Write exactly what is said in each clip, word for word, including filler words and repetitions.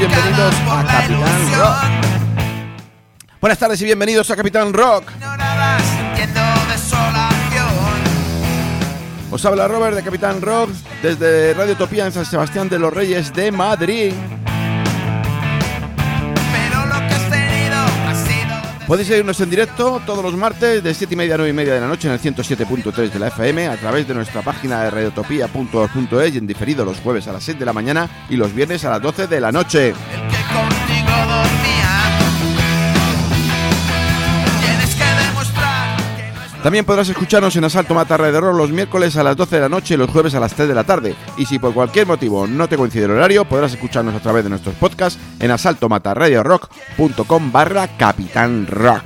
bienvenidos a Capitán Rock. Buenas tardes y bienvenidos a Capitán Rock. Os habla Robert de Capitán Rock desde Radio Utopía en San Sebastián de los Reyes de Madrid. Podéis seguirnos en directo todos los martes de siete y media a nueve y media de la noche en el ciento siete punto tres de la F M a través de nuestra página de radiotopía punto org punto es y en diferido los jueves a las seis de la mañana y los viernes a las doce de la noche. El que contigo dormía. Tienes que demostrar que no es... También podrás escucharnos en Asalto Mata Radio Rock los miércoles a las doce de la noche y los jueves a las tres de la tarde. Y si por cualquier motivo no te coincide el horario, podrás escucharnos a través de nuestros podcasts en asalto mata radio rock punto com barra Capitán Rock.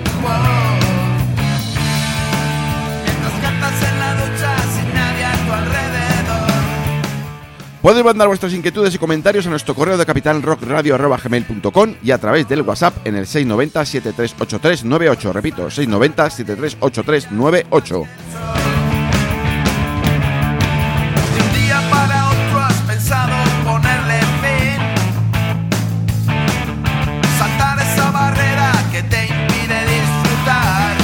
Podéis mandar vuestras inquietudes y comentarios a nuestro correo de capitanrockradio arroba gmail punto com y a través del WhatsApp en el seis nueve cero, siete tres ocho tres nueve ocho. Repito, seis nueve cero, siete tres ocho tres nueve ocho. De un día para otro has pensado ponerle fin, saltar esa barrera que te impide disfrutar,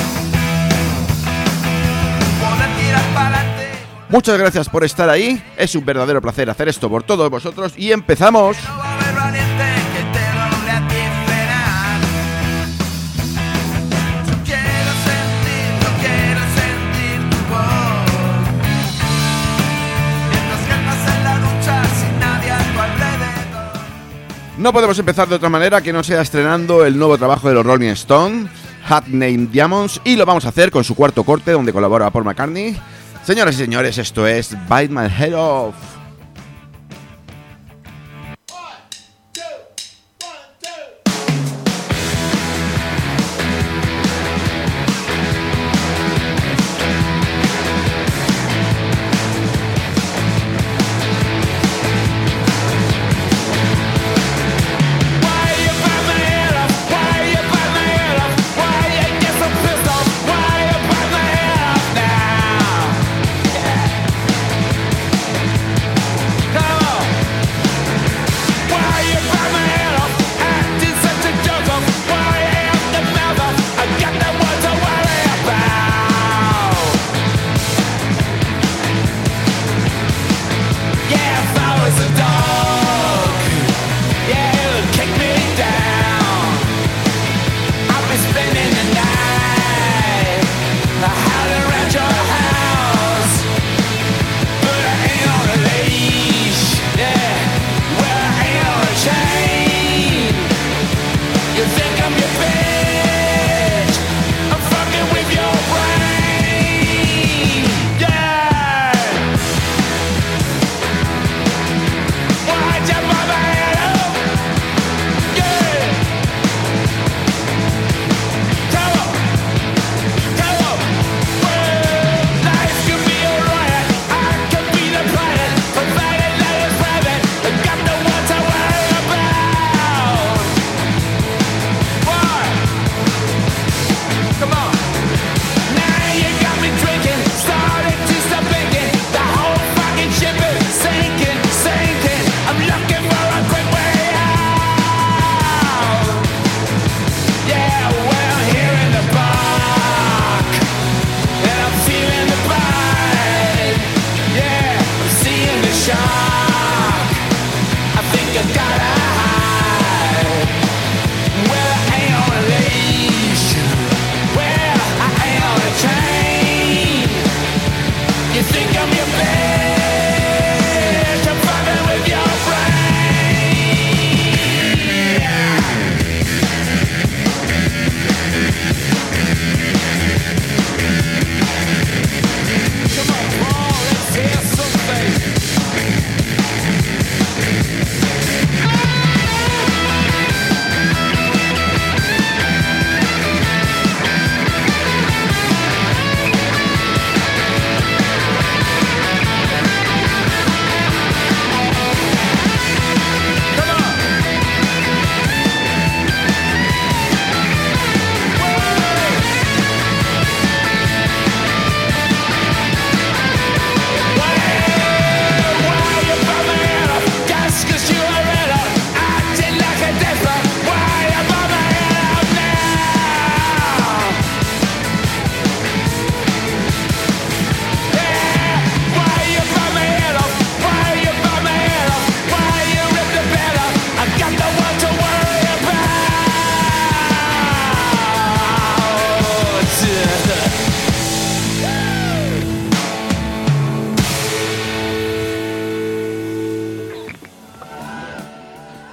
poder tirar para adelante. Muchas gracias por estar ahí, es un verdadero placer hacer esto por todos vosotros y empezamos. No va a haber valiente que te doble a ti frenar. Yo quiero sentir, yo quiero sentir tu voz, mientras que estás en la lucha sin nadie a tu alrededor. No podemos empezar de otra manera que no sea estrenando el nuevo trabajo de los Rolling Stones, Hot Name Diamonds, y lo vamos a hacer con su cuarto corte donde colabora Paul McCartney. Señoras y señores, esto es Bite My Head Off. Why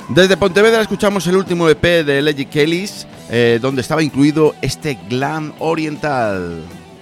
Desde Pontevedra escuchamos el último E P de Leggy Kellys, eh, donde estaba incluido este glam oriental.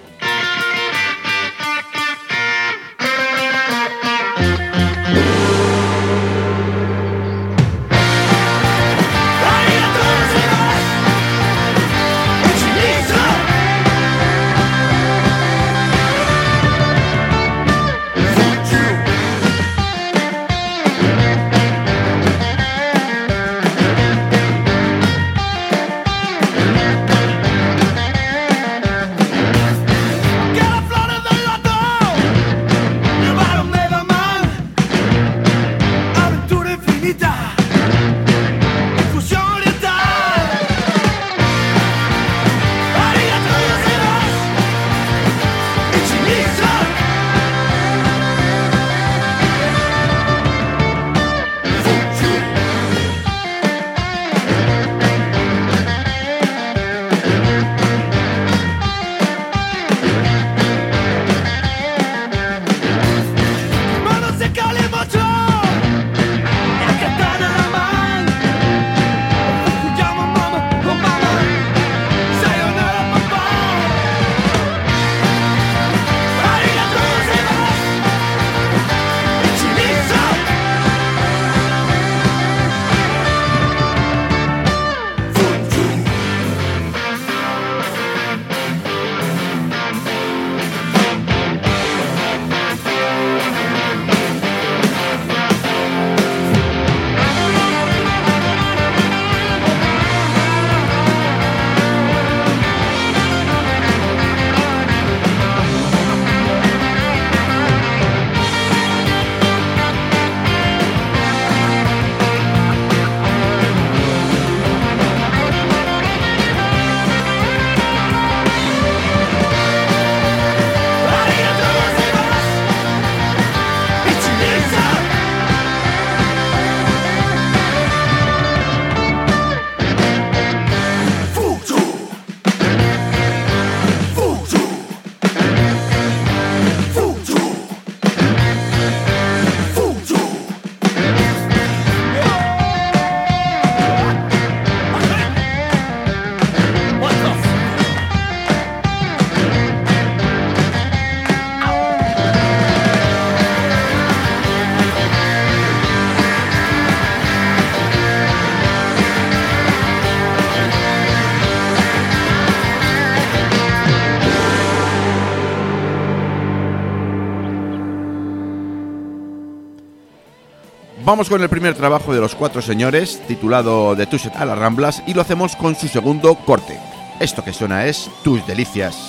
Vamos con el primer trabajo de los Cuatro Señores, titulado De Tuset a las Ramblas, y lo hacemos con su segundo corte. Esto que suena es Tus Delicias.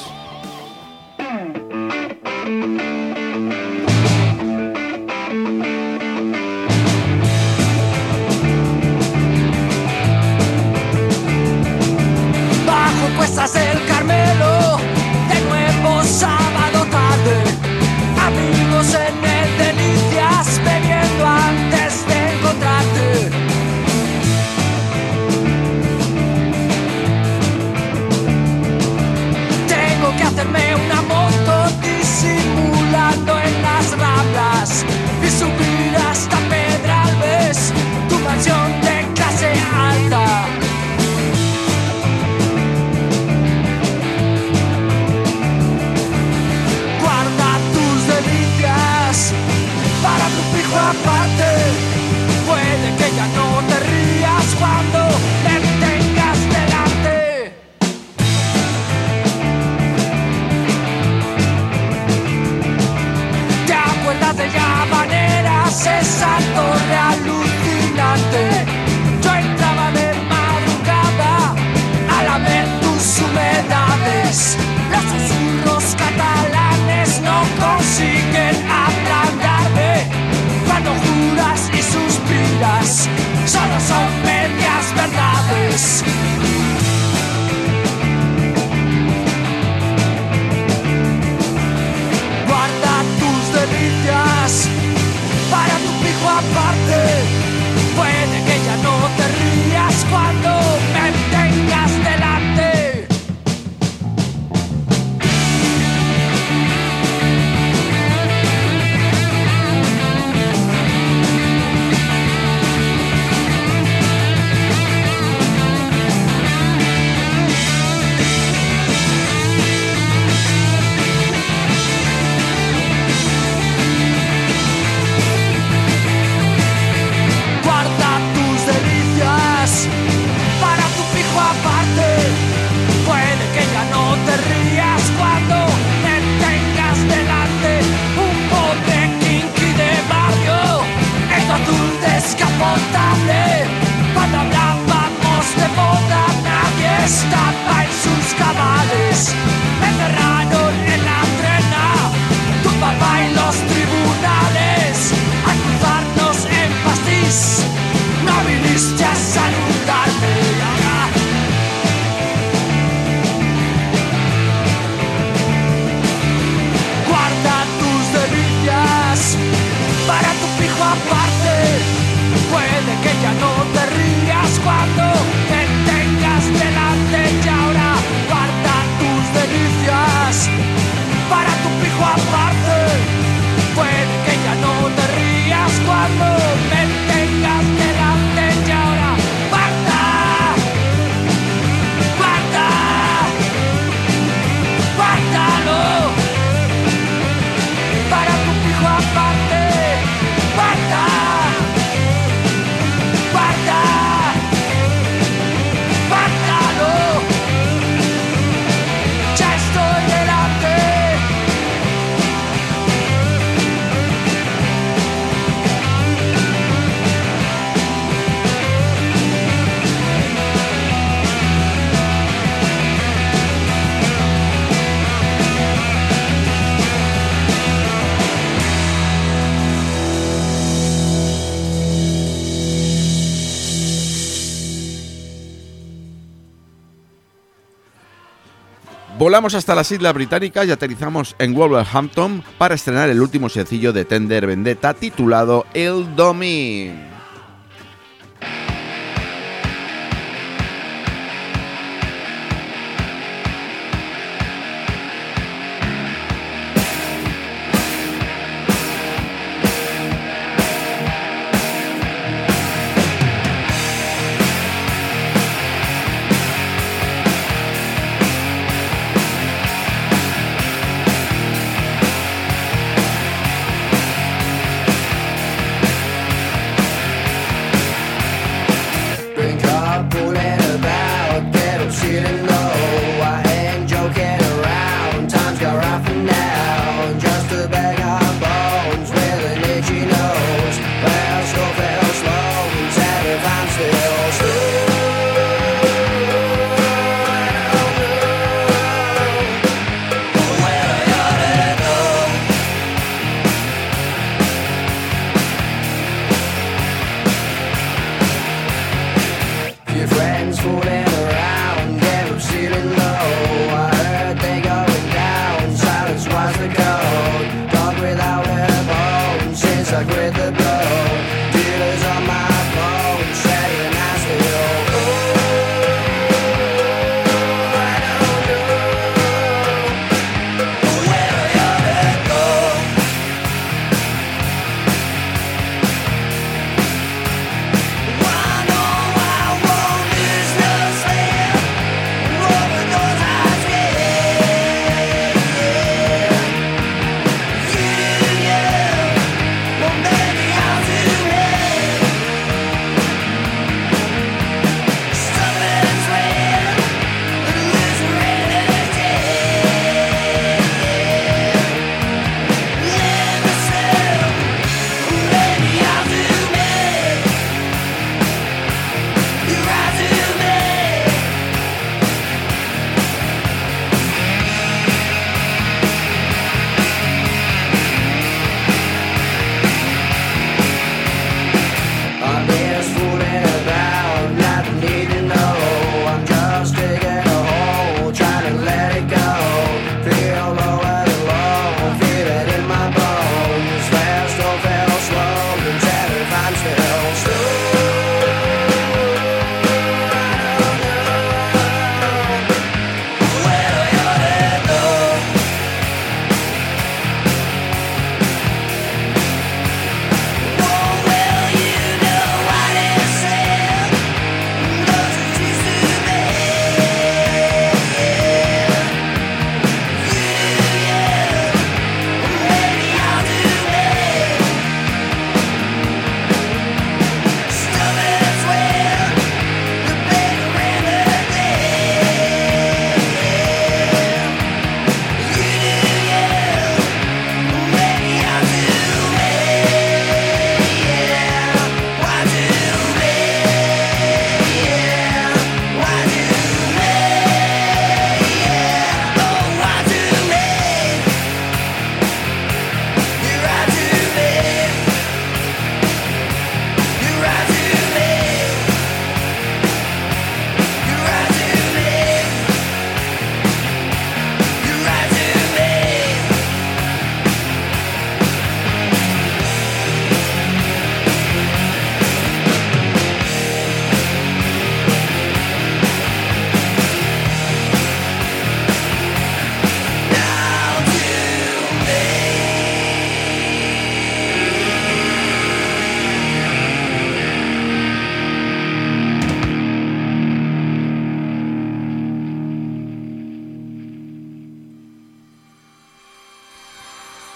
Bajo cuestas del Carmelo, de nuevo sábado tarde, amigos en el Delicias, bebiendo antes de encontrarte. Tengo que hacerme una moto disimulando en las Ramblas y subir hasta Pedralbes, tu mansión de clase alta. Para tu pijo aparte, puede que ya no te rías cuando me tengas delante. ¿Te acuerdas de Llavaneras, esa torre alucinante? Yo entraba de madrugada a lamer tus humedades. Los susurros catalanes no consiguen ablandarme. Cuando juras y suspiras, solo son medias verdades. Guarda tus delicias para tu pijo aparte. Puede que ya no te rías cuando me tengas delante. estaba en sus cabales. Me enterraron en la trena, tu papá y los tribunales. Al cruzarnos en Pastís, no viniste a saludarme. Ahora guarda tus delicias para tu pijo aparte. Puede que ya no te rías cuando te tengas delante. Y ahora guarda tus delicias para tu pijo aparte. Puede que ya no te rías cuando me tengas delante. Y ahora guarda, guarda, guárdalo para tu pijo aparte. Guarda, guarda, guárdalo. Ya estoy delante. Volamos hasta las Islas Británicas y aterrizamos en Wolverhampton para estrenar el último sencillo de Tender Vendetta titulado El Domin. Maybe I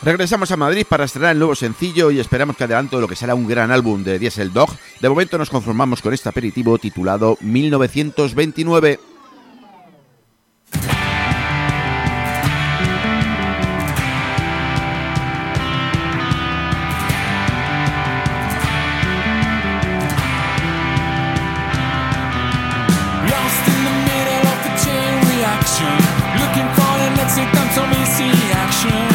Regresamos a Madrid para estrenar el nuevo sencillo y esperamos que adelanto lo que será un gran álbum de Diesel Dog. De momento nos conformamos con este aperitivo titulado mil novecientos veintinueve. Looking for the next time, so we see action.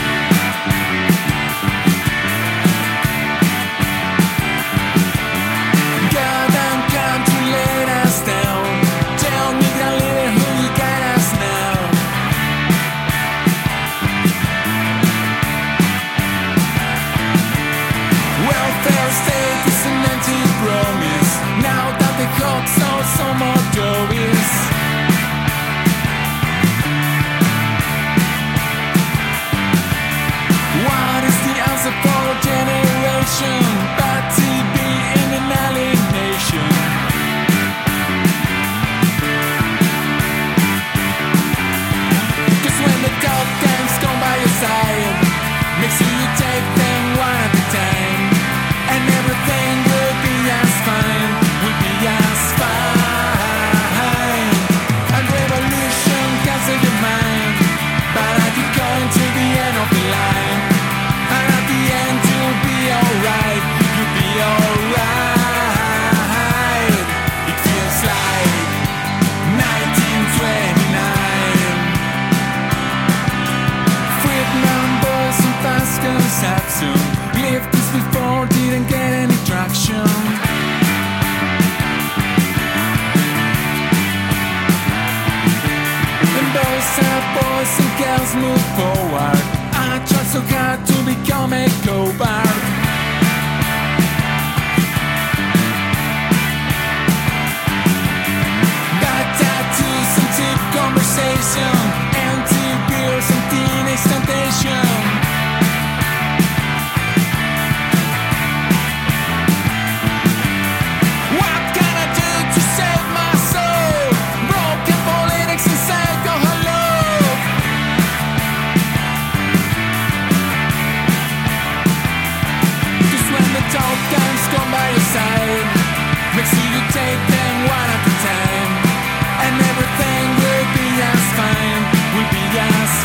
God, I'm come to let us down. Tell me the leader who will guide us now. Welfare state is an empty promise. Now that the clock's out, some more doors. For a generation, but to be in an alienation. Cause when the dark times come by your side, make sure you take them one at a time, and everything will be as fine, will be as fine. And revolution can save your mind, but are you going to the end of the line? Alright, you'll be alright. It feels like nineteen twenty-nine. Friedman, boys and Paskins have soon lived this before, didn't get any traction. And boys have boys and girls move forward. I try so hard to become a go-bard. Conversation, empty beers and teenage temptation. What can I do to save my soul? Broken politics and psycho love. Just when the tough times come by your side, make sure you take them one at a time, and everything will be as fine, will be as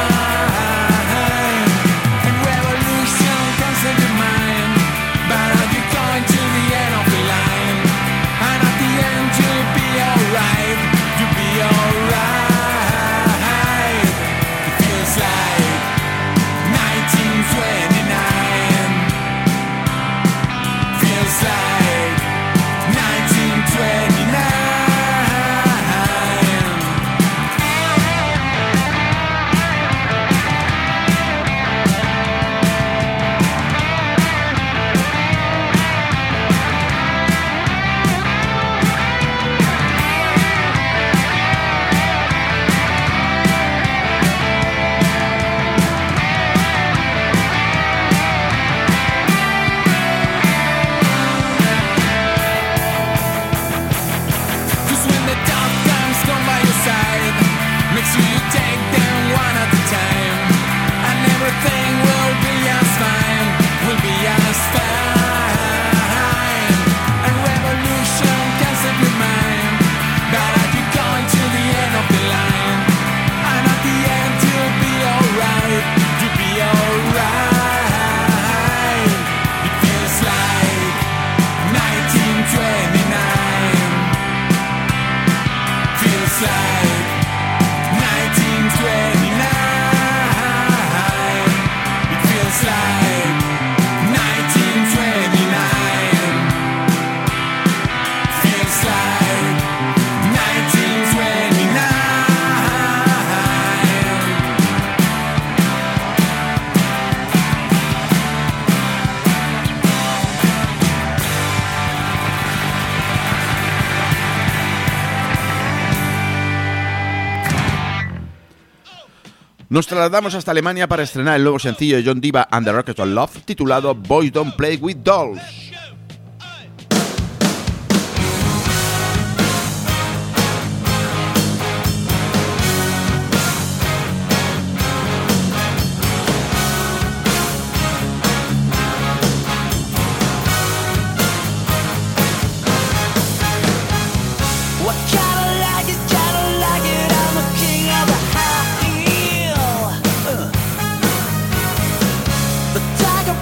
fine. And revolution comes in your mind, but are you going to the end of the line? And at the end you'll be alright, you'll be alright. It feels like nineteen twenty-nine. Feels like nineteen twenty-nine. Nos trasladamos hasta Alemania para estrenar el nuevo sencillo de John Diva and the Rocket of Love, titulado Boys Don't Play With Dolls.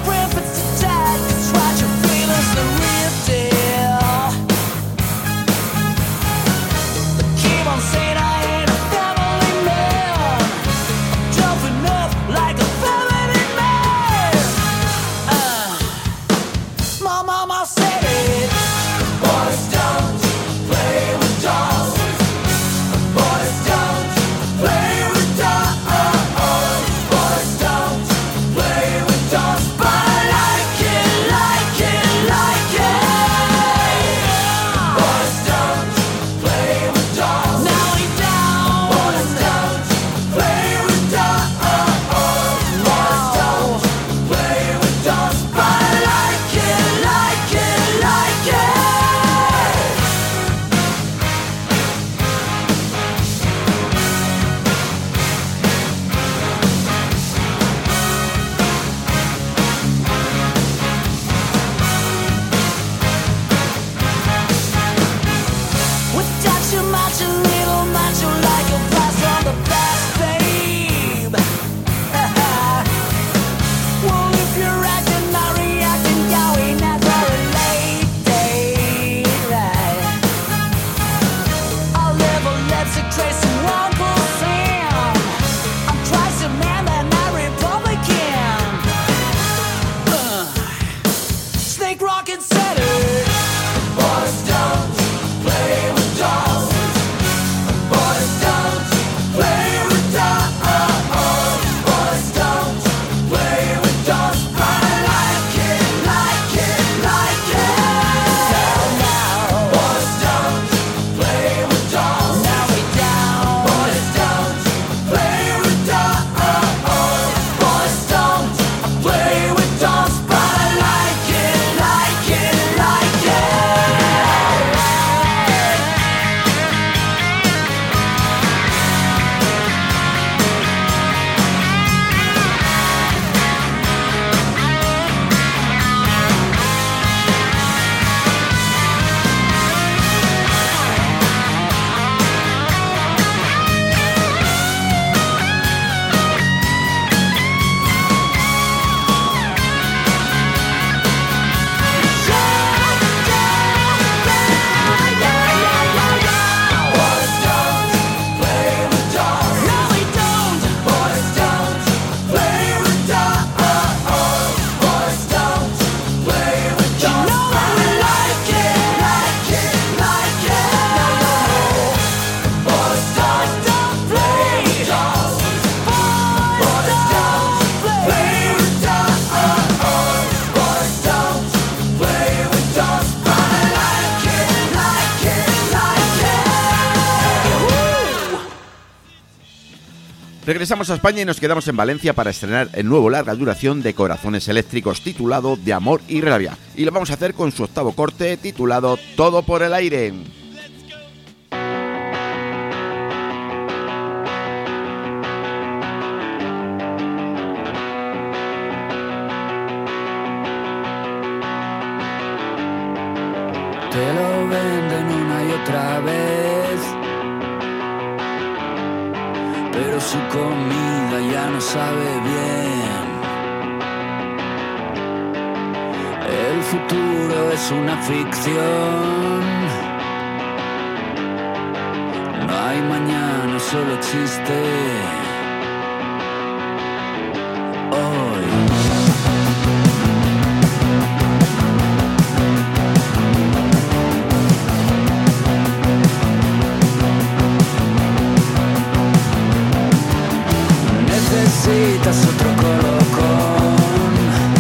Regresamos a España y nos quedamos en Valencia para estrenar el nuevo larga duración de Corazones Eléctricos titulado De Amor y Rabia. Y lo vamos a hacer con su octavo corte titulado Todo por el Aire. Te lo venden una y otra vez, pero su comida ya no sabe bien. El futuro es una ficción. No hay mañana, solo existe hoy. Necesitas otro colocón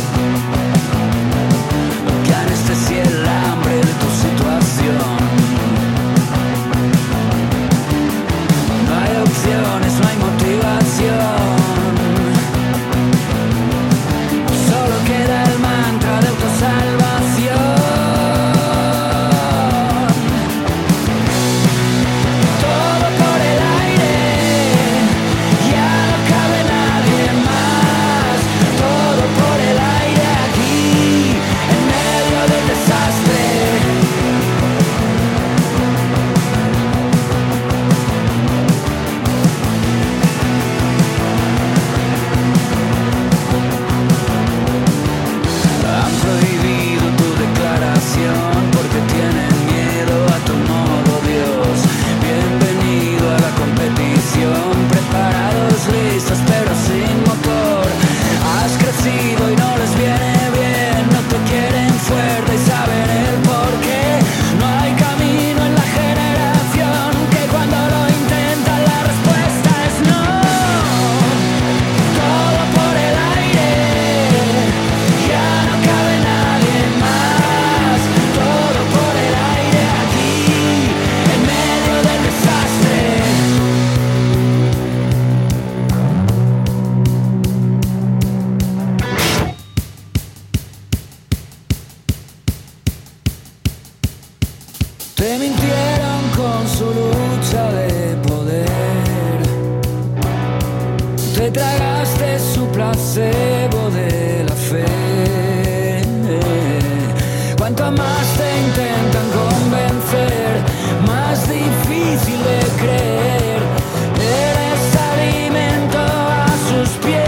que anestesie el hambre de tu situación. No hay opciones, no hay motivos. tragaste su placebo de la fe. Cuanto más te intentan convencer, más difícil de creer. Eres alimento a sus pies.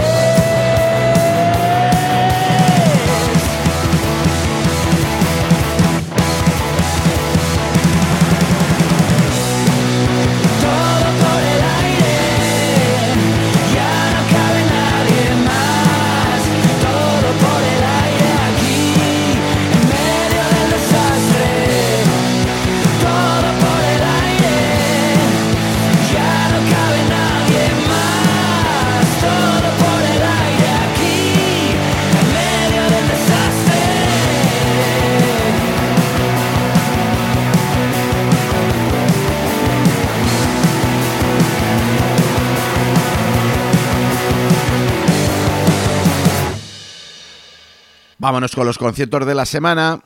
Vámonos con los conciertos de la semana.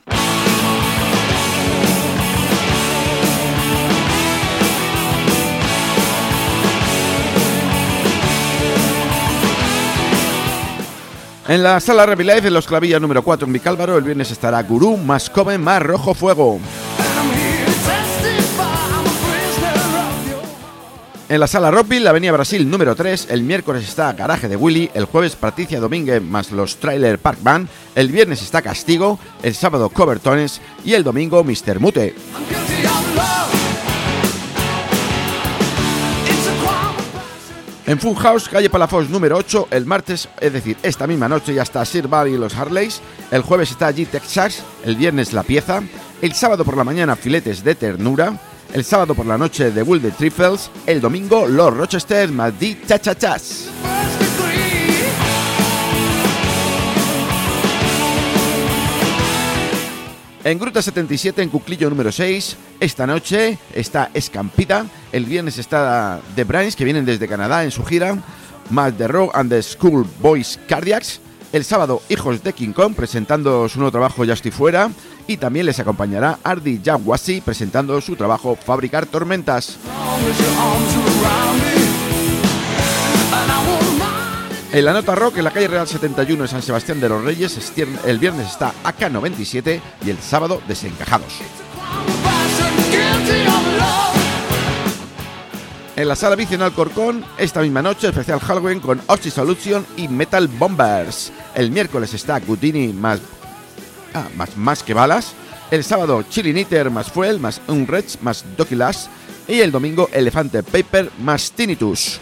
En la sala Revi Live, en Los Clavillas número cuatro en Vicálvaro, el viernes estará Gurú, más Come, más Rojo Fuego. En la sala Rockville, la Avenida Brasil número tres, el miércoles está Garaje de Willy, el jueves Patricia Domínguez más los Trailer Park Band, el viernes está Castigo, el sábado Covertones y el domingo mister Mute. En Funhouse, calle Palafox número ocho, el martes, es decir, esta misma noche ya está Sir Barry y los Harleys, el jueves está G-Texas, el viernes La Pieza, el sábado por la mañana Filetes de Ternura, el sábado por la noche The Will the Trifles, el domingo Los Rochester más The Cha-Cha-Chas. En Gruta setenta y siete, en Cuclillo número seis, esta noche está Escampita, el viernes está The Brains, que vienen desde Canadá en su gira, más The Raw and the School Boys Cardiacs, el sábado Hijos de King Kong presentando su nuevo trabajo Ya Estoy Fuera, y también les acompañará Ardi Jawasi presentando su trabajo Fabricar Tormentas. En la Nota Rock, en la calle Real setenta y uno de San Sebastián de los Reyes, el viernes está A K noventa y siete y el sábado Desencajados. En la sala Vicio en Alcorcón, esta misma noche, especial Halloween con Oxy Solution y Metal Bombers. El miércoles está Gudini más, ah, más, más que balas. El sábado Chili Knitter más Fuel más Unrech más Doki Lass. Y el domingo Elefante Paper más Tinnitus.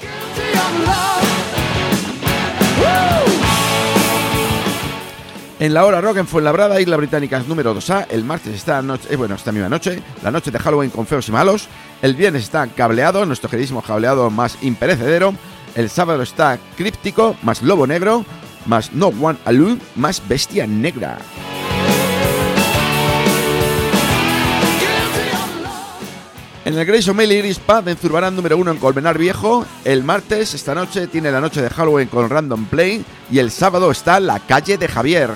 En la Hora Rock en Fuenlabrada, Isla Británicas número dos A, el martes está noche, eh, bueno, esta misma noche, la noche de Halloween con Feos y Malos. El viernes está Cableado, nuestro queridísimo Cableado más imperecedero. El sábado está Críptico más Lobo Negro más No One Alone más Bestia Negra. En el Grayson Mail Iris Pub en Zurbarán número uno en Colmenar Viejo, el martes, esta noche, tiene la noche de Halloween con Random Play y el sábado está La Calle de Javier.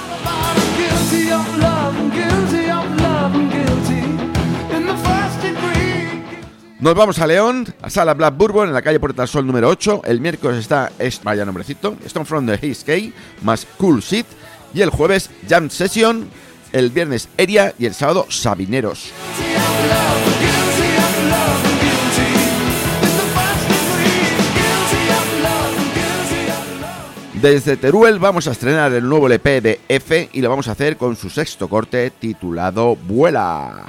Nos vamos a León, a Sala Black Bourbon en la calle Puerta del Sol número ocho. El miércoles está, es, vaya nombrecito, Stone from the Haze Key más Cool Shit. Y el jueves Jam Session, el viernes Eria y el sábado Sabineros. Desde Teruel vamos a estrenar el nuevo L P de F y lo vamos a hacer con su sexto corte titulado Vuela.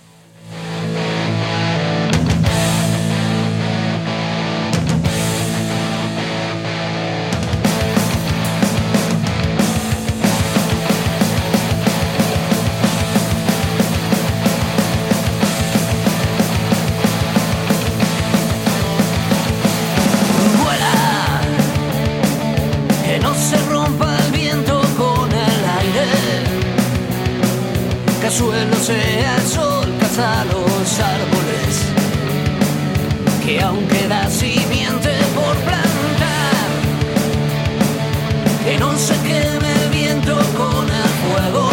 Suelo sea el sol, caza los árboles, que aún queda simiente por plantar, que no se queme el viento con el fuego,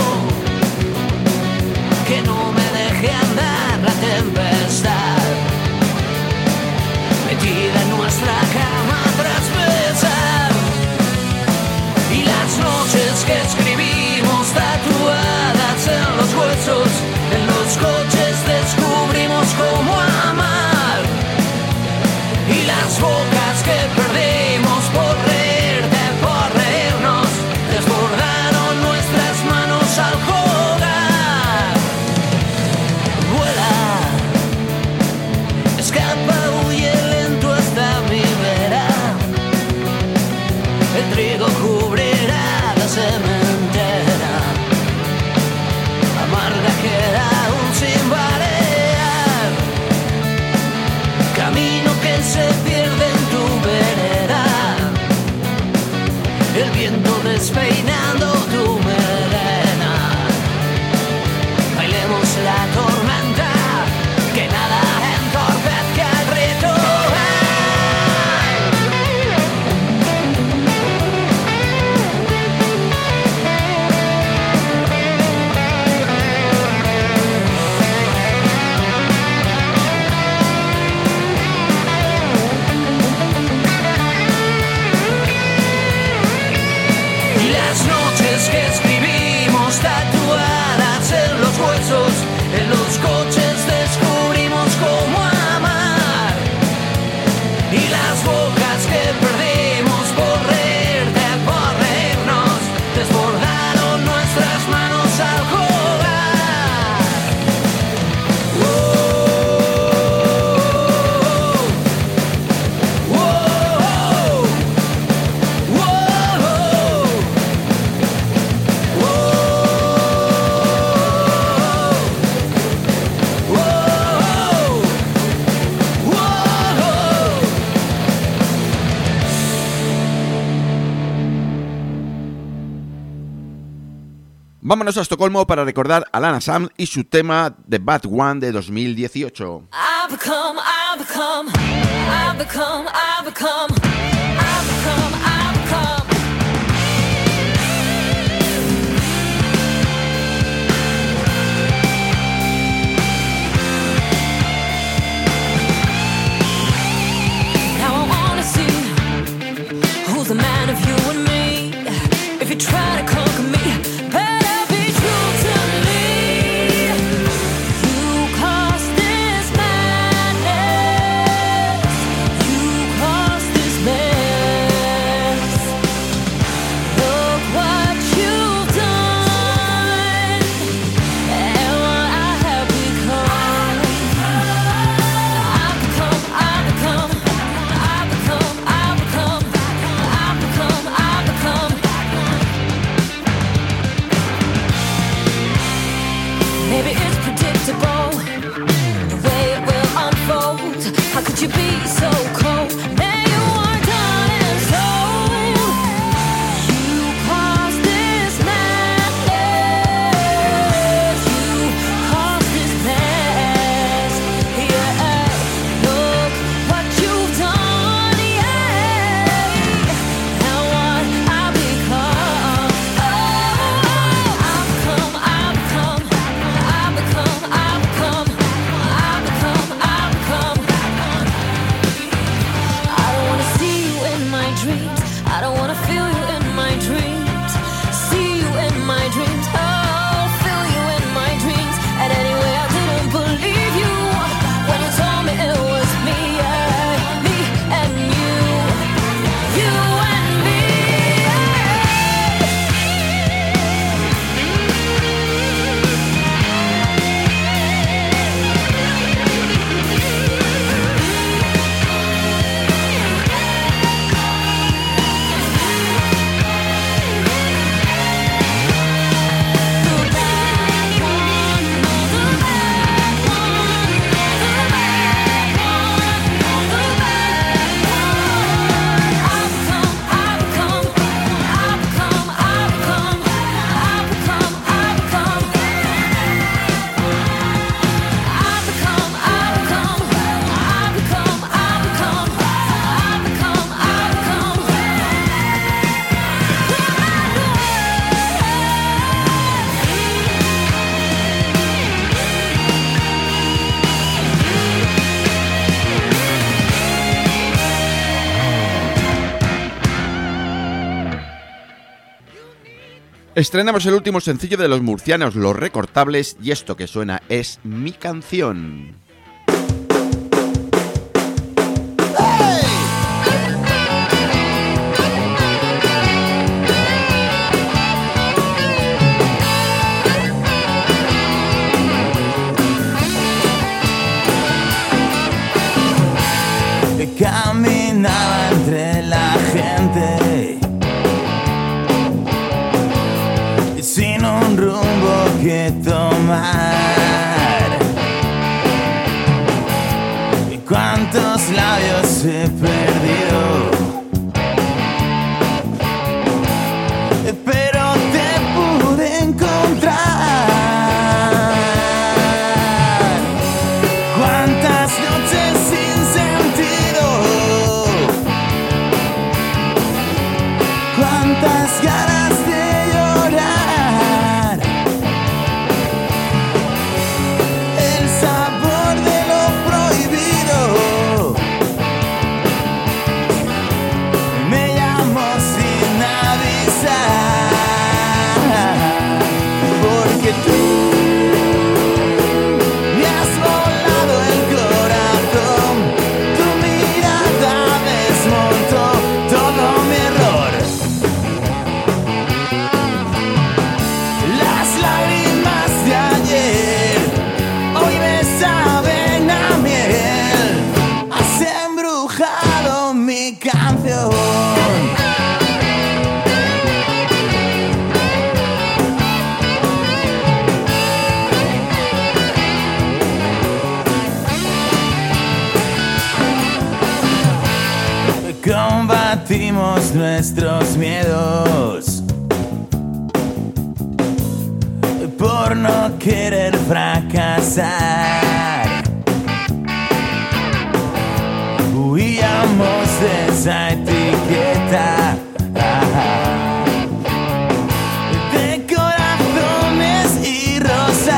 que no me deje andar la tempestad, metida en nuestra cama tras besar. tenemos tatuadas en los huesos, en los coches descubrimos cómo amar. Y las bocas que perdimos por reírte, por reírnos, desbordaron nuestras manos al jugar. Vámonos a Estocolmo para recordar a Lana Sam y su tema The Bad One de dos mil dieciocho. I've become, I've become, I've become, I've become, I've become, I've become. Now I wanna see who's the man of you and me. If you try to conquer me, you be so cold? Now you are done and sold. You caused this madness. You caused this mess. Yeah, look what you've done. Yeah, now what I become. Oh, I've become, I've become, I've become, I've become, I've become, I've become. I don't wanna feel you in my dreams, see you in my dreams, oh, feel you in my dreams. And anyway, I didn't believe you when you told me it was me, yeah, me and you, you and me. Estrenamos el último sencillo de los murcianos, Los Recortables, y esto que suena es Mi Canción. Caminaba entre la gente sin un rumbo que tomar. ¿Y cuántos labios he perdido? Pero te pude encontrar. ¿Cuántas noches sin sentido? ¿Cuántas ganas de llorar? combatimos nuestros miedos por no querer fracasar. Huíamos de esa etiqueta de corazones y rosas.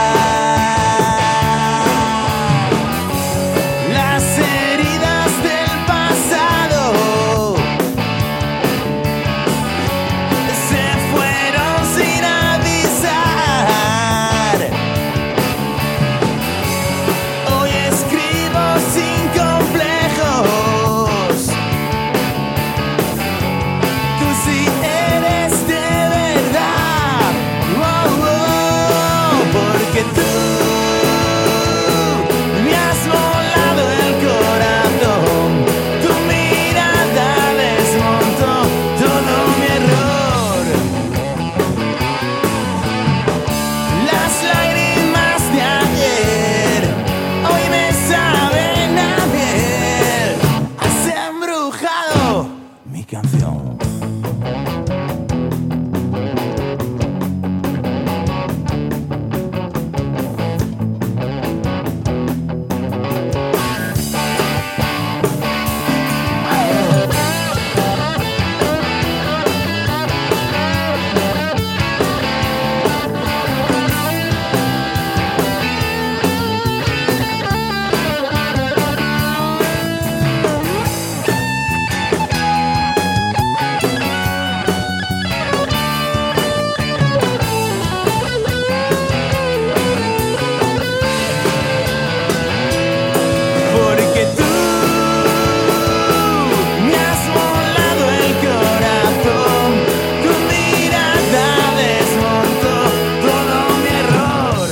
Las heridas del pasado se fueron sin avisar. Hoy escribo sin complejos. Tú sí eres de verdad. Oh, oh, porque tú me has volado el corazón. Tu mirada desmontó todo mi error. Las lágrimas de ayer hoy me saben a miel. Has embrujado mi canción. Porque tú me has volado el corazón. Tu mirada desmontó todo mi error.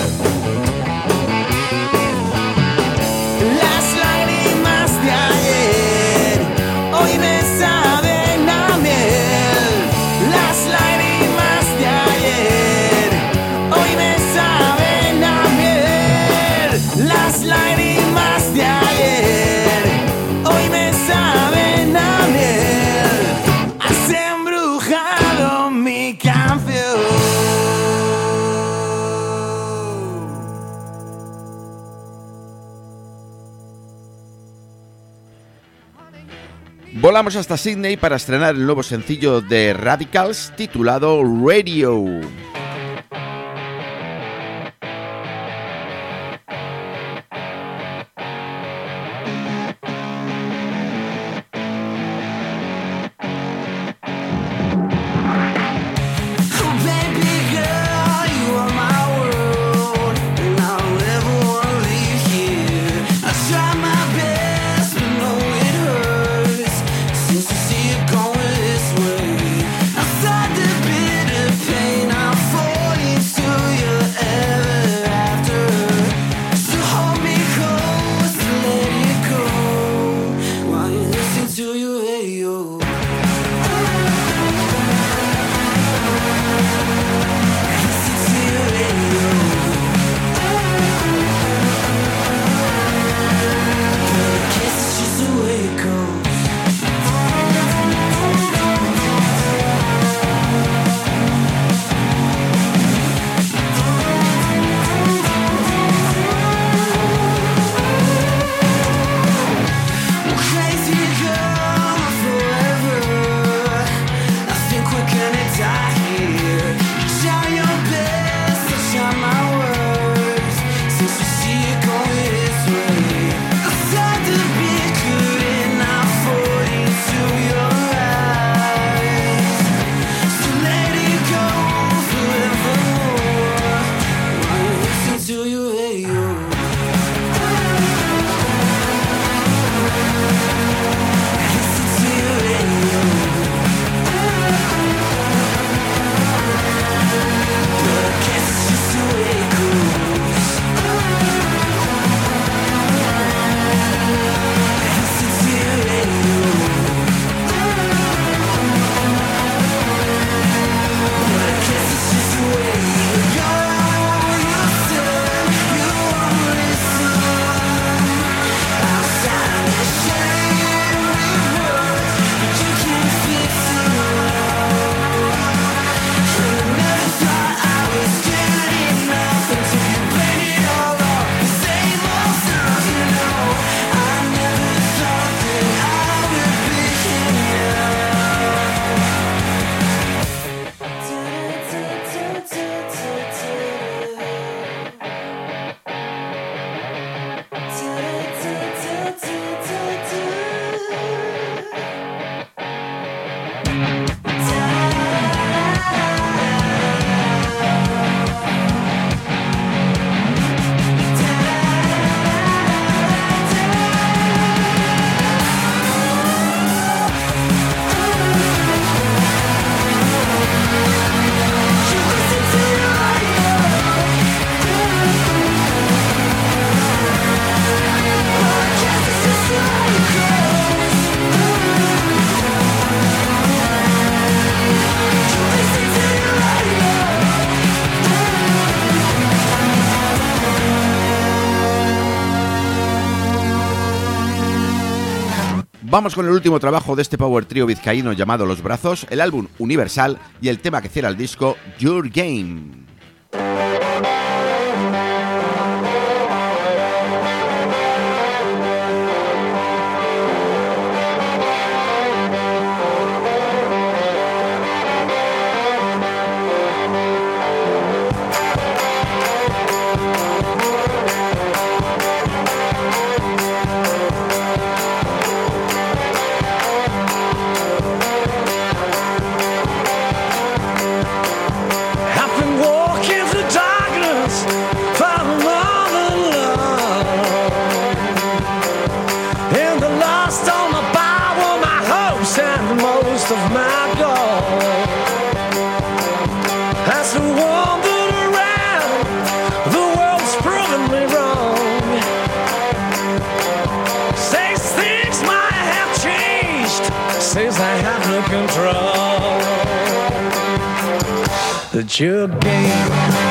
Las lágrimas de ayer hoy me saben a miel. Las lágrimas de ayer hoy me saben a miel. Las lágrimas de ayer hoy me saben a miel. Has embrujado mi canción. Volamos hasta Sydney para estrenar el nuevo sencillo de Radicals titulado Radio. Oh, baby girl, you are my world, and I'll never wanna leave here. I try my best, but no, it hurts. Since you see it going this way, outside the bitter pain, I'll Vamos con el último trabajo de este power trio vizcaíno llamado Los Brazos, el álbum Universal y el tema que cierra el disco, Your Game. It's your game.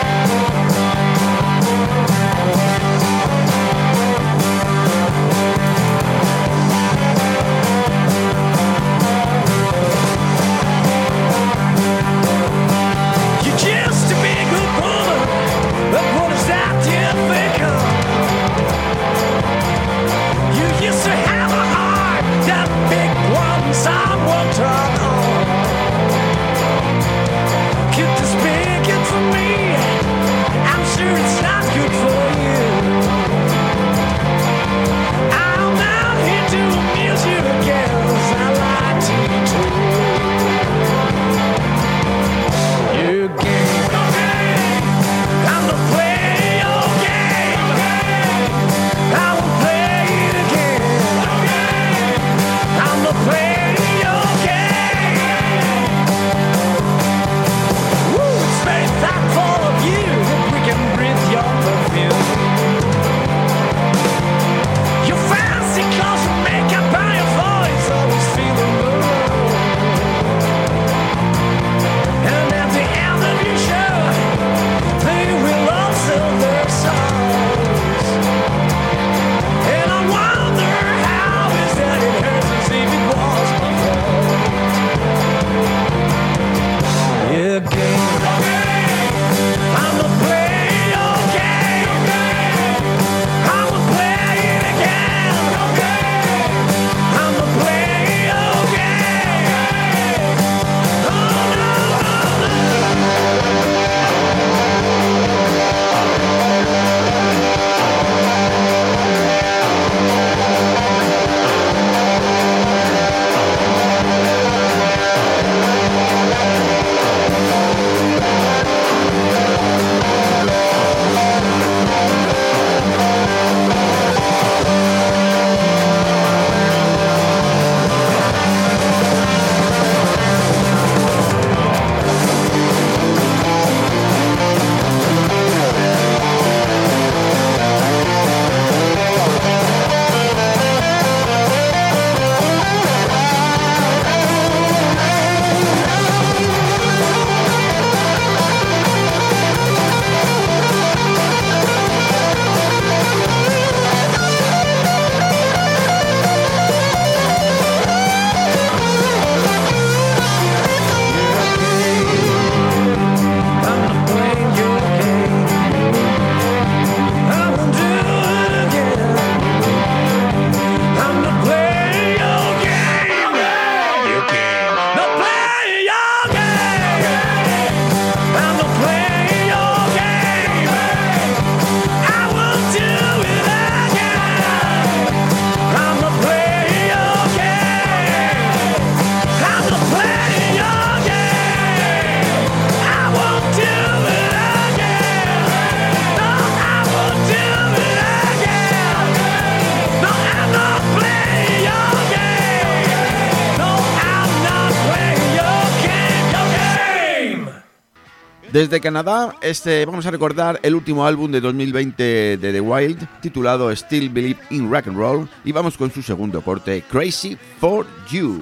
Desde Canadá, este, vamos a recordar el último álbum de dos mil veinte de The Wild, titulado Still Believe in Rock and Roll, y vamos con su segundo corte, Crazy for You.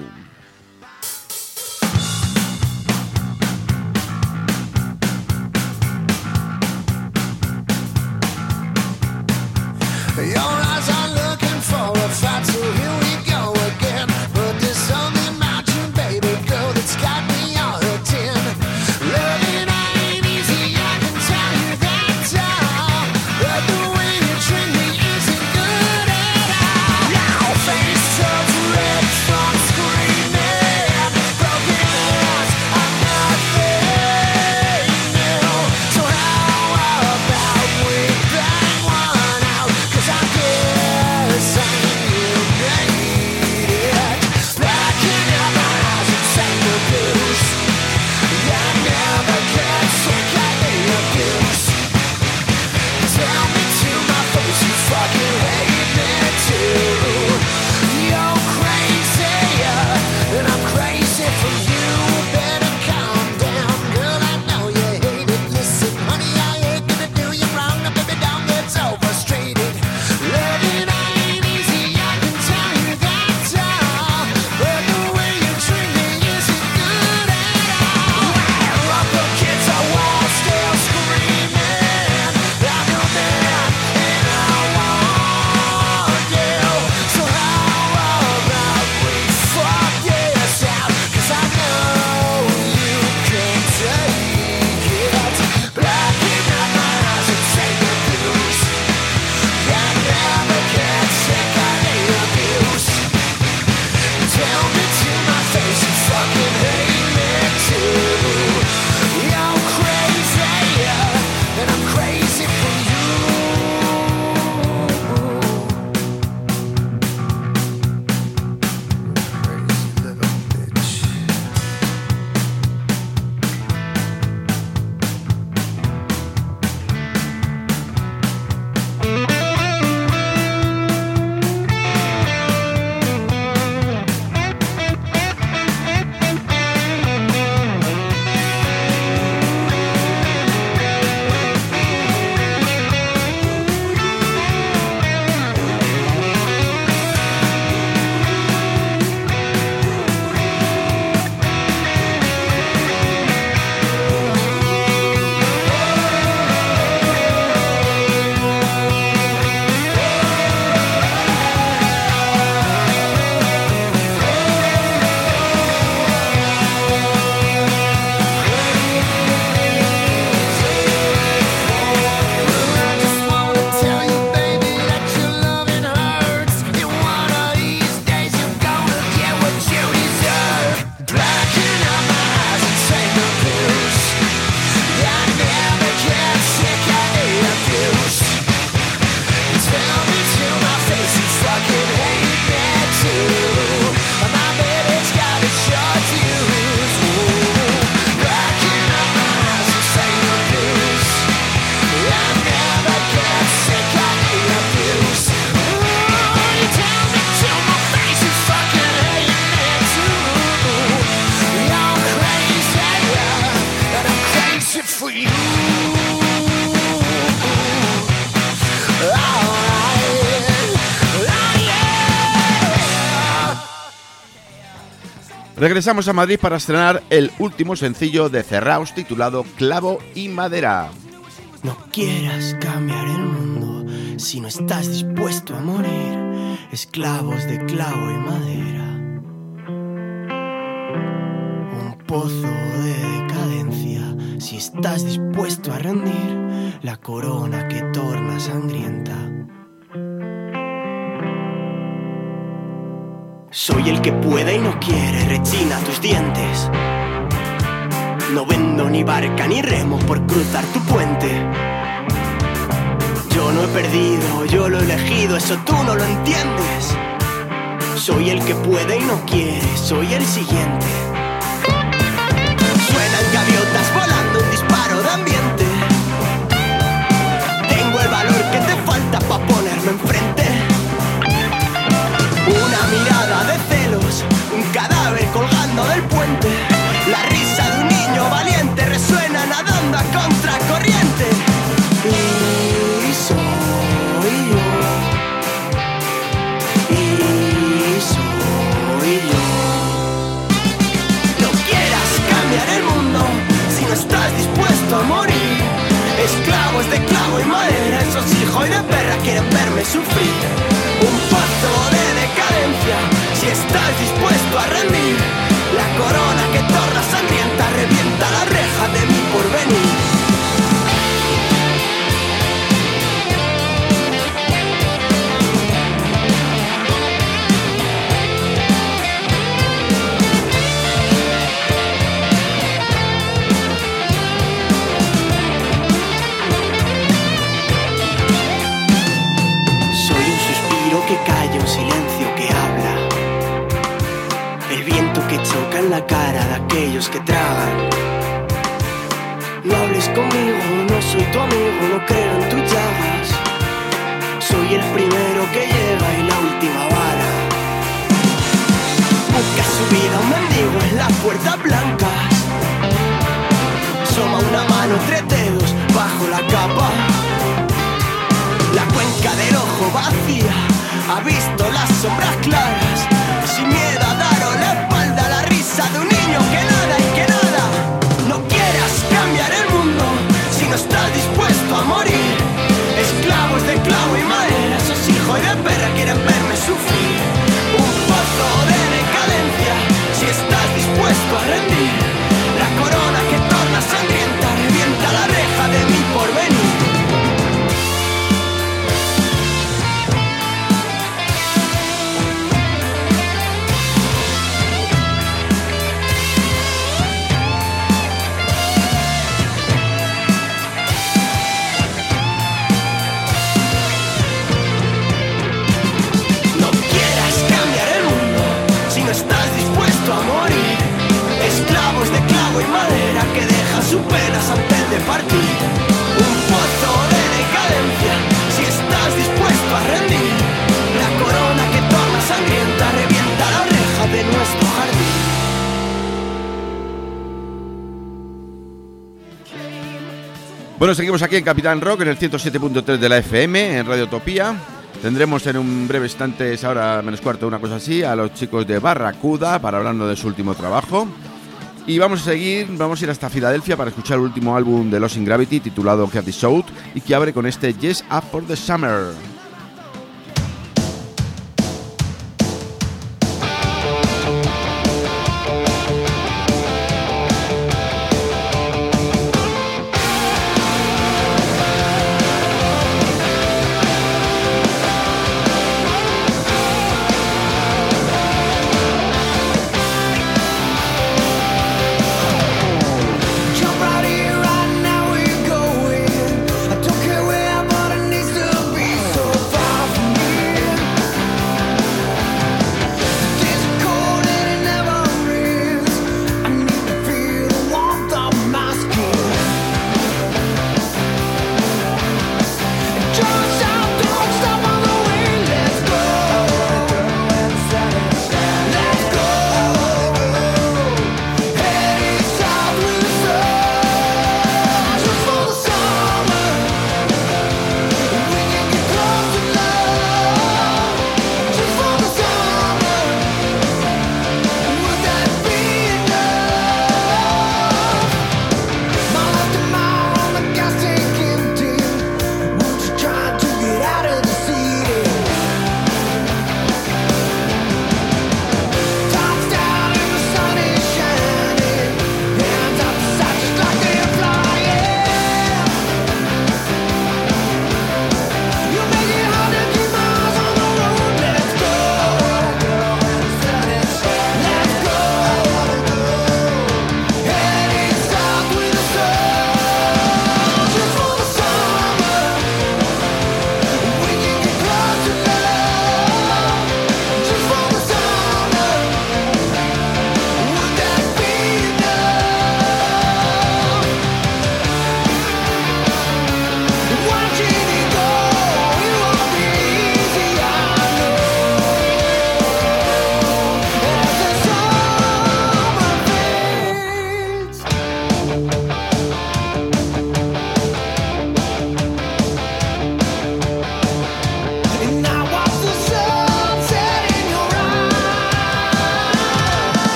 Your eyes are looking for a fight, so here we go again. Regresamos a Madrid para estrenar el último sencillo de Cerraos titulado Clavo y Madera. No quieras cambiar el mundo si no estás dispuesto a morir, esclavos de clavo y madera. Un pozo de decadencia si estás dispuesto a rendir la corona que torna sangrienta. Soy el que puede y no quiere, rechina tus dientes. No vendo ni barca ni remo por cruzar tu puente. Yo no he perdido, yo lo he elegido, eso tú no lo entiendes. Soy el que puede y no quiere, soy el siguiente. Suenan gaviotas volando, un disparo de ambiente. Tengo el valor que te falta pa' ponerme enfrente. Una mirada de celos, un cadáver colgando del puente. La risa de un niño valiente resuena nadando a contracorriente. Y soy yo, y soy yo. No quieras cambiar el mundo si no estás dispuesto a morir. Esclavos de clavo y madera, esos hijos de perra quieren verme sufrir. Un pozo de decadencia si estás dispuesto a rendir. La corona que torna sangrienta revienta la reja de mi porvenir. Soy un suspiro que calla, un silencio que habla. El viento que choca en la cara de aquellos que tragan. No hables conmigo, no soy tu amigo, no creo en tus llagas. Soy el primero que llega y la última vara. Busca su vida un mendigo en las puertas blancas. Asoma una mano entre dedos bajo la capa. La cuenca del ojo vacía ha visto las sombras claras. Sin miedo a daros la espalda, la risa de un niño que nada y que nada. No quieras cambiar el mundo si no estás dispuesto a morir. Esclavos de clavo y madera, esos hijos de perra quieren verme sufrir. Un pozo de decadencia si estás dispuesto a rendir. La corona que torna sangrienta revienta la reja de mi porvenir. De clavo y madera que deja su penas antes de partir. Un pozo de decadencia si estás dispuesto a rendir. La corona que torna sangrienta revienta la reja de nuestro jardín. Bueno, seguimos aquí en Capitán Rock en el ciento siete punto tres de la F M en Radio Utopía. Tendremos en un breve instante, ahora menos cuarto, una cosa así, a los chicos de Barracuda para hablando de su último trabajo. Y vamos a seguir, vamos a ir hasta Filadelfia para escuchar el último álbum de Lost in Gravity titulado Heavy Shout y que abre con este Yes Up for the Summer. So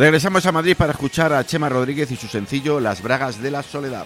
Regresamos a Madrid para escuchar a Chema Rodríguez y su sencillo Las Bragas de la Soledad.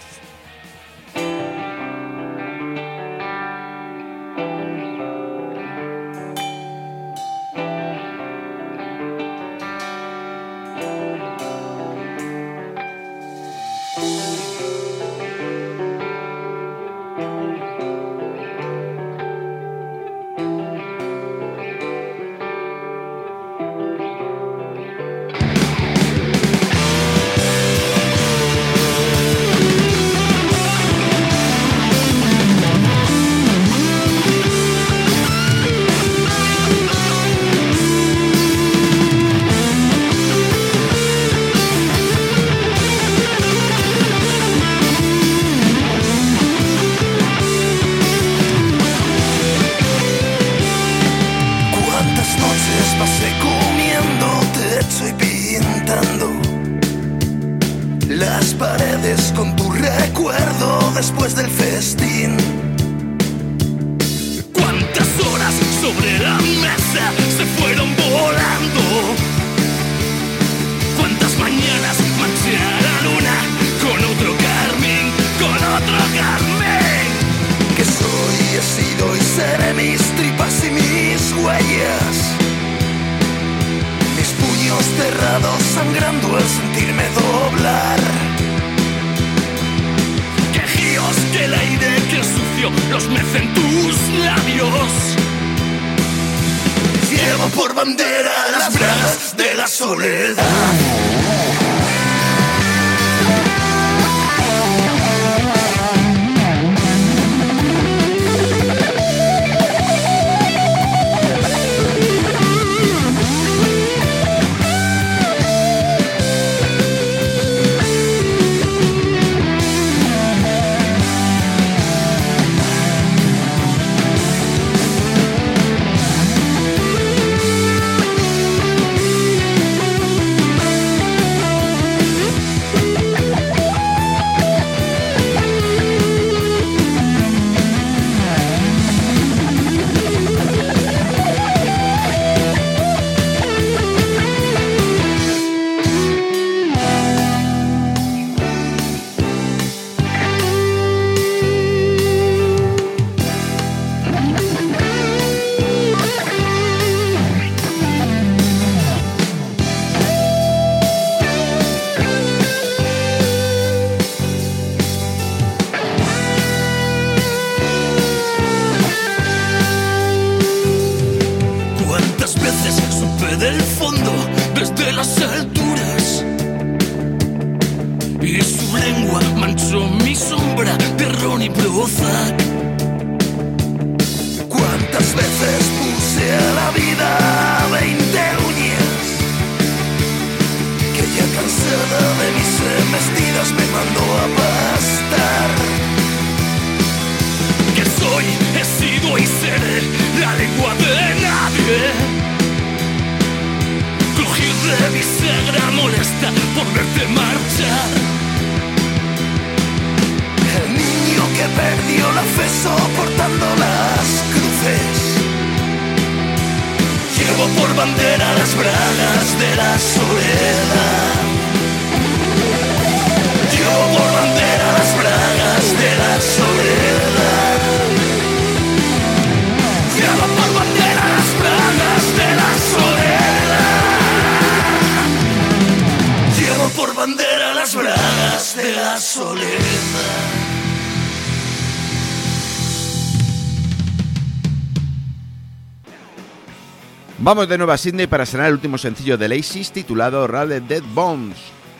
Vamos de nuevo a Sydney para estrenar el último sencillo de Laces titulado Rather Dead Bones.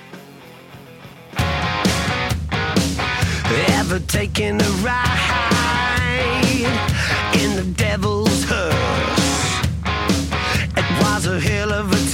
Ever taken a ride in the devil's hearse? It was a hell of a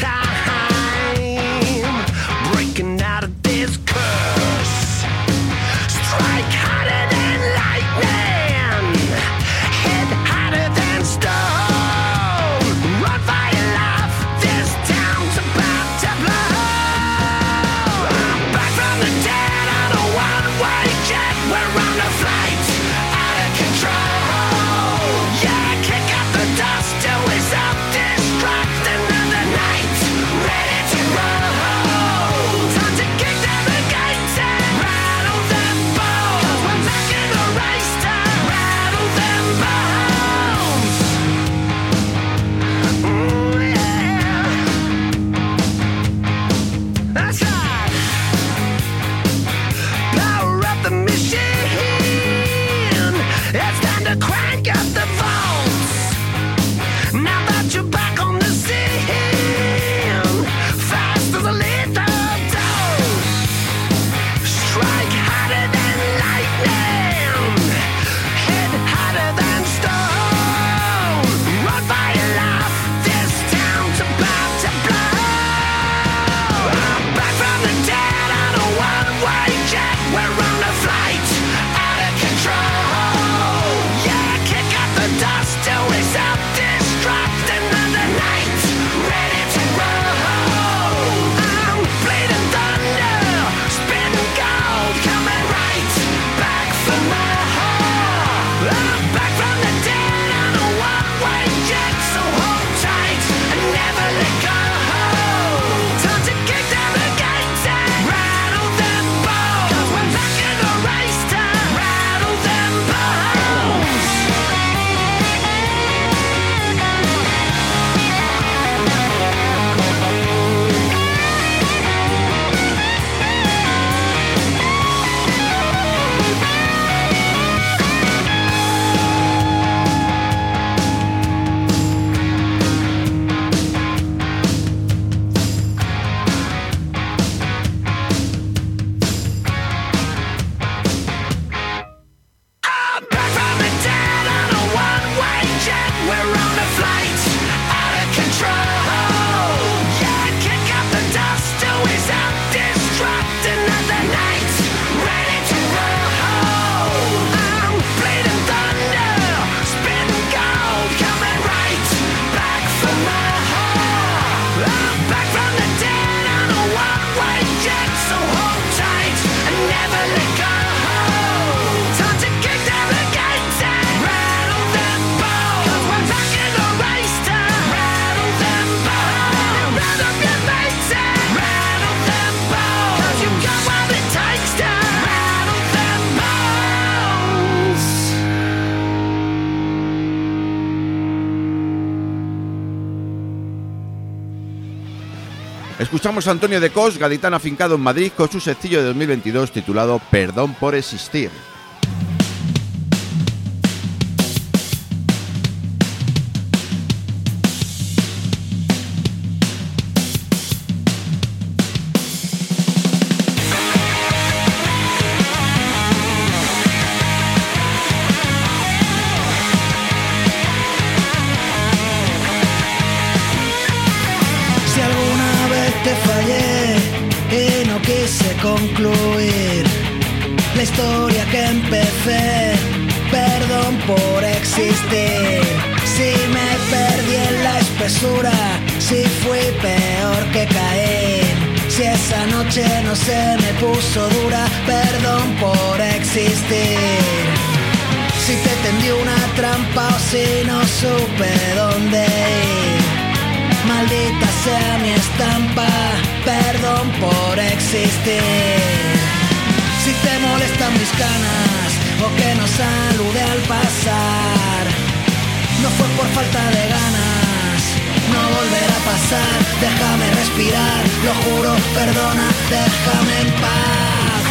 time breaking out of this curse. Strike harder than lightning, hit harder than stone. Run for your life, this town's about to blow. Back from the dead on a one-way jet, we're on a flight out of control. Yeah, kick up the dust till we self-destruct. Another night ready to roll. So hold tight and never let go. Time to kick down the gates and rattle them bones. 'Cause we're back in the race to rattle them bones. Round up your mates and rattle them bones. 'Cause you got what it takes to rattle them bones. Escuchamos a Antonio de Cos, gaditano afincado en Madrid, con su sencillo de dos mil veintidós titulado Perdón por existir. Si alguna vez te fallé y no quise concluir la historia que empecé, perdón por existir. Si me perdí en la espesura, si fui peor que Caín, si esa noche no se me puso dura, perdón por existir. Si te tendí una trampa o si no supe dónde ir, maldita sea mi estampa, perdón por existir. Si te molestan mis canas o que no salude al pasar, no fue por falta de ganas, no volverá a pasar. Déjame respirar, lo juro, perdona, déjame en paz.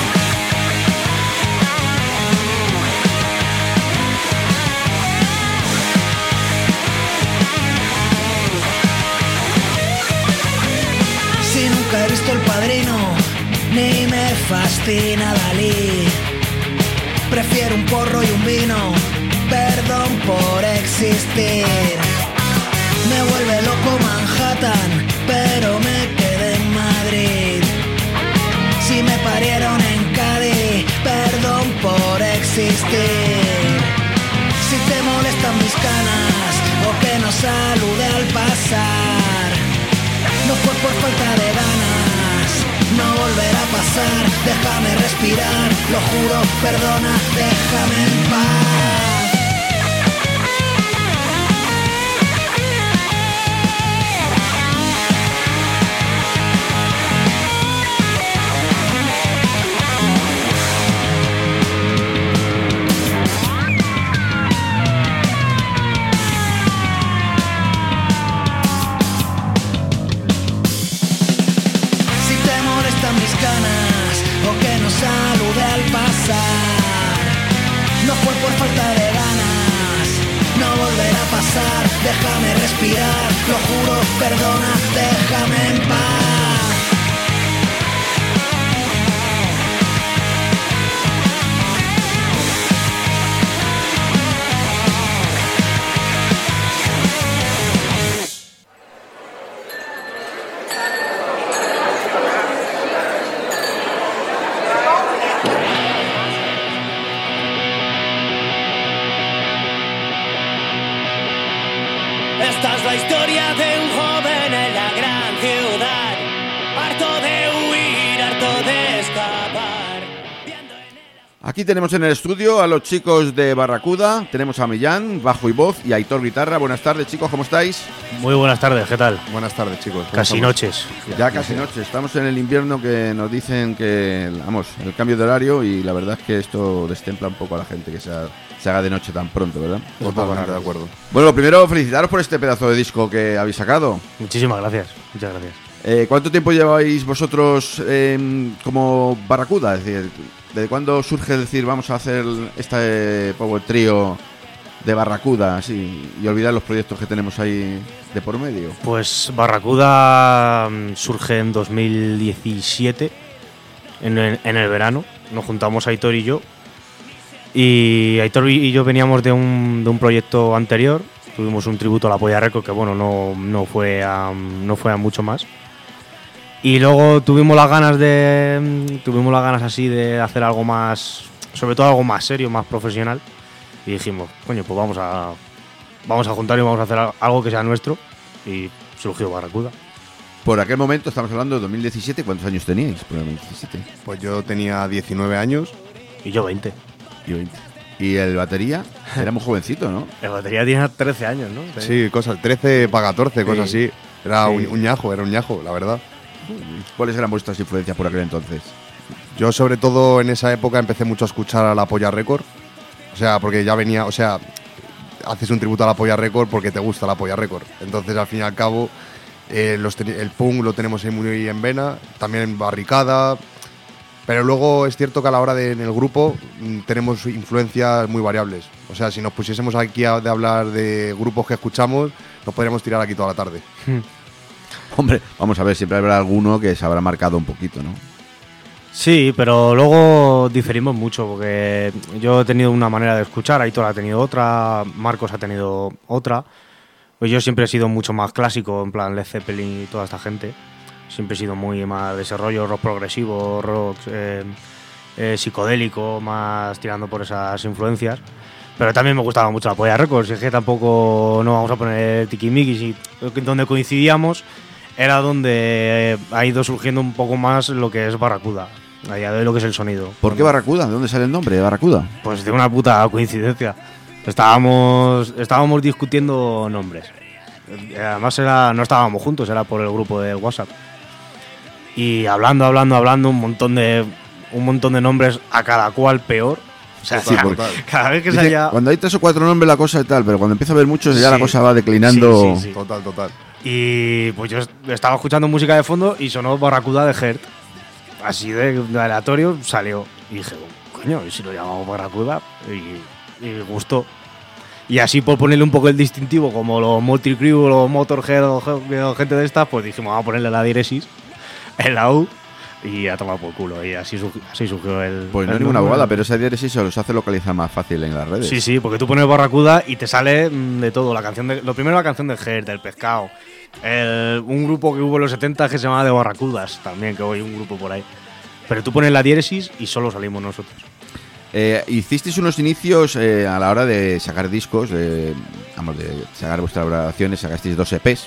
Si nunca he visto El Padrino, ni me fascina Dalí, prefiero un porro y un vino, perdón por existir. Me vuelve loco Manhattan, pero me quedé en Madrid. Si me parieron en Cádiz, perdón por existir. Si te molestan mis canas o que no salude al pasar, no fue por falta de ganas, no volverá a pasar. Déjame respirar, lo juro, perdona, déjame en paz. Mis canas o que no salude al pasar, no fue por falta de ganas, no volverá a pasar. Déjame respirar, lo juro, perdona, déjame en paz. Esta es la historia de un joven en la gran ciudad, harto de huir, harto de escapar. Viendo en el... Aquí tenemos en el estudio a los chicos de Barracuda. Tenemos a Millán, bajo y voz, y a Aitor guitarra. Buenas tardes, chicos, ¿cómo estáis? Muy buenas tardes, ¿qué tal? Buenas tardes, chicos. ¿Cómo Casi estamos? noches. Ya casi noche. Estamos en el invierno, que nos dicen que, vamos, el cambio de horario, y la verdad es que esto destempla un poco a la gente que se, ha- se haga de noche tan pronto, ¿verdad? Totalmente de acuerdo. Bueno, lo primero, felicitaros por este pedazo de disco que habéis sacado. Muchísimas gracias, muchas gracias. Eh, ¿Cuánto tiempo lleváis vosotros eh, como Barracuda? Es decir, ¿desde cuándo surge decir vamos a hacer este power trío de Barracuda así, y olvidar los proyectos que tenemos ahí de por medio? Pues Barracuda mm, surge en dos mil diecisiete, en el, en el verano. Nos juntamos Aitor y yo. Y Aitor y yo veníamos de un, de un proyecto anterior. Tuvimos un tributo a la Polla Record que bueno, no, no, fue a, no fue a mucho más. Y luego tuvimos las ganas de. Tuvimos las ganas así de hacer algo más. Sobre todo algo más serio, más profesional. Y dijimos, coño, pues vamos a. Vamos a juntar y vamos a hacer algo que sea nuestro. Y surgió Barracuda. Por aquel momento, estamos hablando de dos mil diecisiete, ¿cuántos años teníais por dos mil diecisiete? Pues yo tenía diecinueve años. Y yo veinte. Y veinte. Y el batería era muy jovencito, ¿no? El batería tiene trece años, ¿no? Sí, cosas, trece para catorce, cosas Sí. así. Era Sí. un, un ñajo, era un ñajo, la verdad. ¿Cuáles eran vuestras influencias por aquel entonces? Yo sobre todo en esa época empecé mucho a escuchar a la Polla Record. O sea, porque ya venía, o sea, haces un tributo a la Polla Record porque te gusta la Polla Record. Entonces, al fin y al cabo, eh, los teni- el punk lo tenemos ahí muy en vena, también en Barricada. Pero luego es cierto que a la hora de en el grupo mm, tenemos influencias muy variables. O sea, si nos pusiésemos aquí a de hablar de grupos que escuchamos, nos podríamos tirar aquí toda la tarde. Hombre, vamos a ver, siempre habrá alguno que se habrá marcado un poquito, ¿no? Sí, pero luego diferimos mucho porque yo he tenido una manera de escuchar, Aitor ha tenido otra, Marcos ha tenido otra. Pues yo siempre he sido mucho más clásico, en plan Led Zeppelin y toda esta gente. Siempre he sido muy más de ese rollo, rock progresivo, rock eh, eh, psicodélico, más tirando por esas influencias. Pero también me gustaba mucho la Polla Records, es que tampoco no vamos a poner tiquimiquis, y donde coincidíamos era donde ha ido surgiendo un poco más lo que es Barracuda, a día de hoy lo que es el sonido. ¿Por qué Barracuda? ¿De dónde sale el nombre de Barracuda? Pues de una puta coincidencia. Estábamos, estábamos discutiendo nombres. Y además era, no estábamos juntos, era por el grupo de WhatsApp. Y hablando, hablando, hablando, un montón de, un montón de nombres, a cada cual peor. O sea, Sí, cada, porque- cada vez que Dice, salía. Cuando hay tres o cuatro nombres la cosa y tal, pero cuando empieza a haber muchos ya Sí. la cosa va declinando. Sí, sí, sí. Total, total. Y pues yo est- estaba escuchando música de fondo y sonó Barracuda de Hert. Así de, de aleatorio salió. Y dije, coño, ¿y si lo llamamos Barracuda? Y, y gustó. Y así por ponerle un poco el distintivo, como los Multicrew, los Motorhead o ge- o gente de estas, pues dijimos, vamos a ponerle la diéresis en la U y a tomar por culo. Y así, surgi- así surgió el. Pues no el es ninguna nombre. abogada, pero esa diéresis se los hace localizar más fácil en las redes. Sí, sí, porque tú pones Barracuda y te sale mm, de todo. La canción de, lo primero la canción de Hert, del pescado. El- un grupo que hubo en los setenta que se llamaba De Barracudas, también, que hoy un grupo por ahí. Pero tú pones la diéresis y solo salimos nosotros. Eh, hicisteis unos inicios eh, a la hora de sacar discos, de, vamos, de sacar vuestras grabaciones, sacasteis dos E Pes.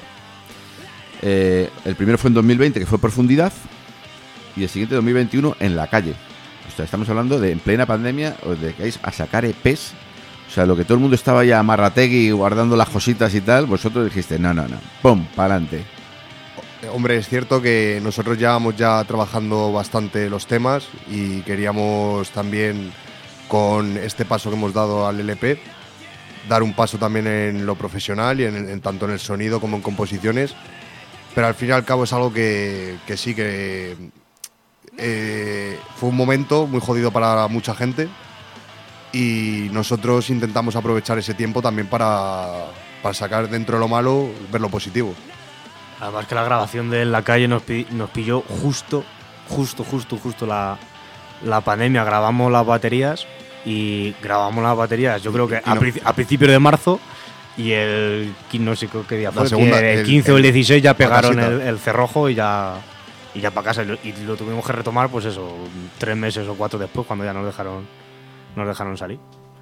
Eh, el primero fue en dos mil veinte, que fue Profundidad, y el siguiente, dos mil veintiuno, En la calle. O sea, estamos hablando de en plena pandemia, os dedicáis a sacar E Pes. O sea, lo que todo el mundo estaba ya amarrategui, guardando las cositas y tal, vosotros dijiste, no, no, no, pum, para adelante. Eh, Hombre, es cierto que nosotros llevamos ya trabajando bastante los temas y queríamos también, con este paso que hemos dado al L P, dar un paso también en lo profesional y en, en tanto en el sonido como en composiciones. Pero al fin y al cabo es algo que, que sí que eh, fue un momento muy jodido para mucha gente y nosotros intentamos aprovechar ese tiempo también para, para sacar dentro de lo malo, ver lo positivo. Además que la grabación de En la calle nos, pi- nos pilló justo, justo, justo, justo la, la pandemia. Grabamos las baterías y grabamos las baterías, yo creo que Y a, no- princi- a principio de marzo, y el qui- no sé qué día La fue, segunda, que el el- quince o el el- dieciséis ya pegaron casita. el, el cerrojo y ya y ya para casa, y lo, y lo tuvimos que retomar pues eso, tres meses o cuatro después, cuando ya nos dejaron nos dejaron salir.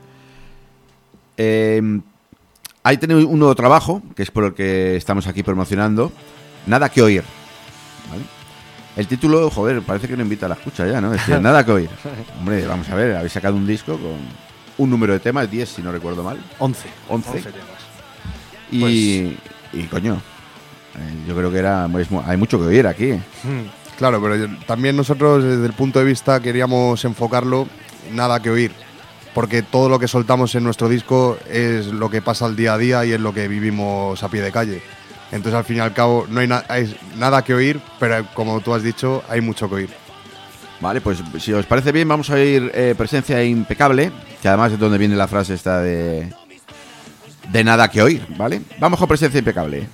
Eh, ahí tenéis un nuevo trabajo, que es por el que estamos aquí promocionando, Nada que oír. ¿Vale? El título, joder, parece que no invita a la escucha ya, ¿no? Es decir, Nada que oír. Hombre, vamos a ver, habéis sacado un disco con un número de temas, diez si no recuerdo mal. once. once. temas. Y, y coño, eh, yo creo que era es mu- hay mucho que oír aquí. Hmm. Claro, pero yo- también nosotros desde el punto de vista queríamos enfocarlo nada que oír, porque todo lo que soltamos en nuestro disco es lo que pasa al día a día y es lo que vivimos a pie de calle. Entonces al fin y al cabo no hay, na- hay nada que oír, pero como tú has dicho, hay mucho que oír. Vale, pues si os parece bien, vamos a oír eh, Presencia Impecable, que además es donde viene la frase esta de de nada que oír, ¿vale? Vamos con Presencia Impecable.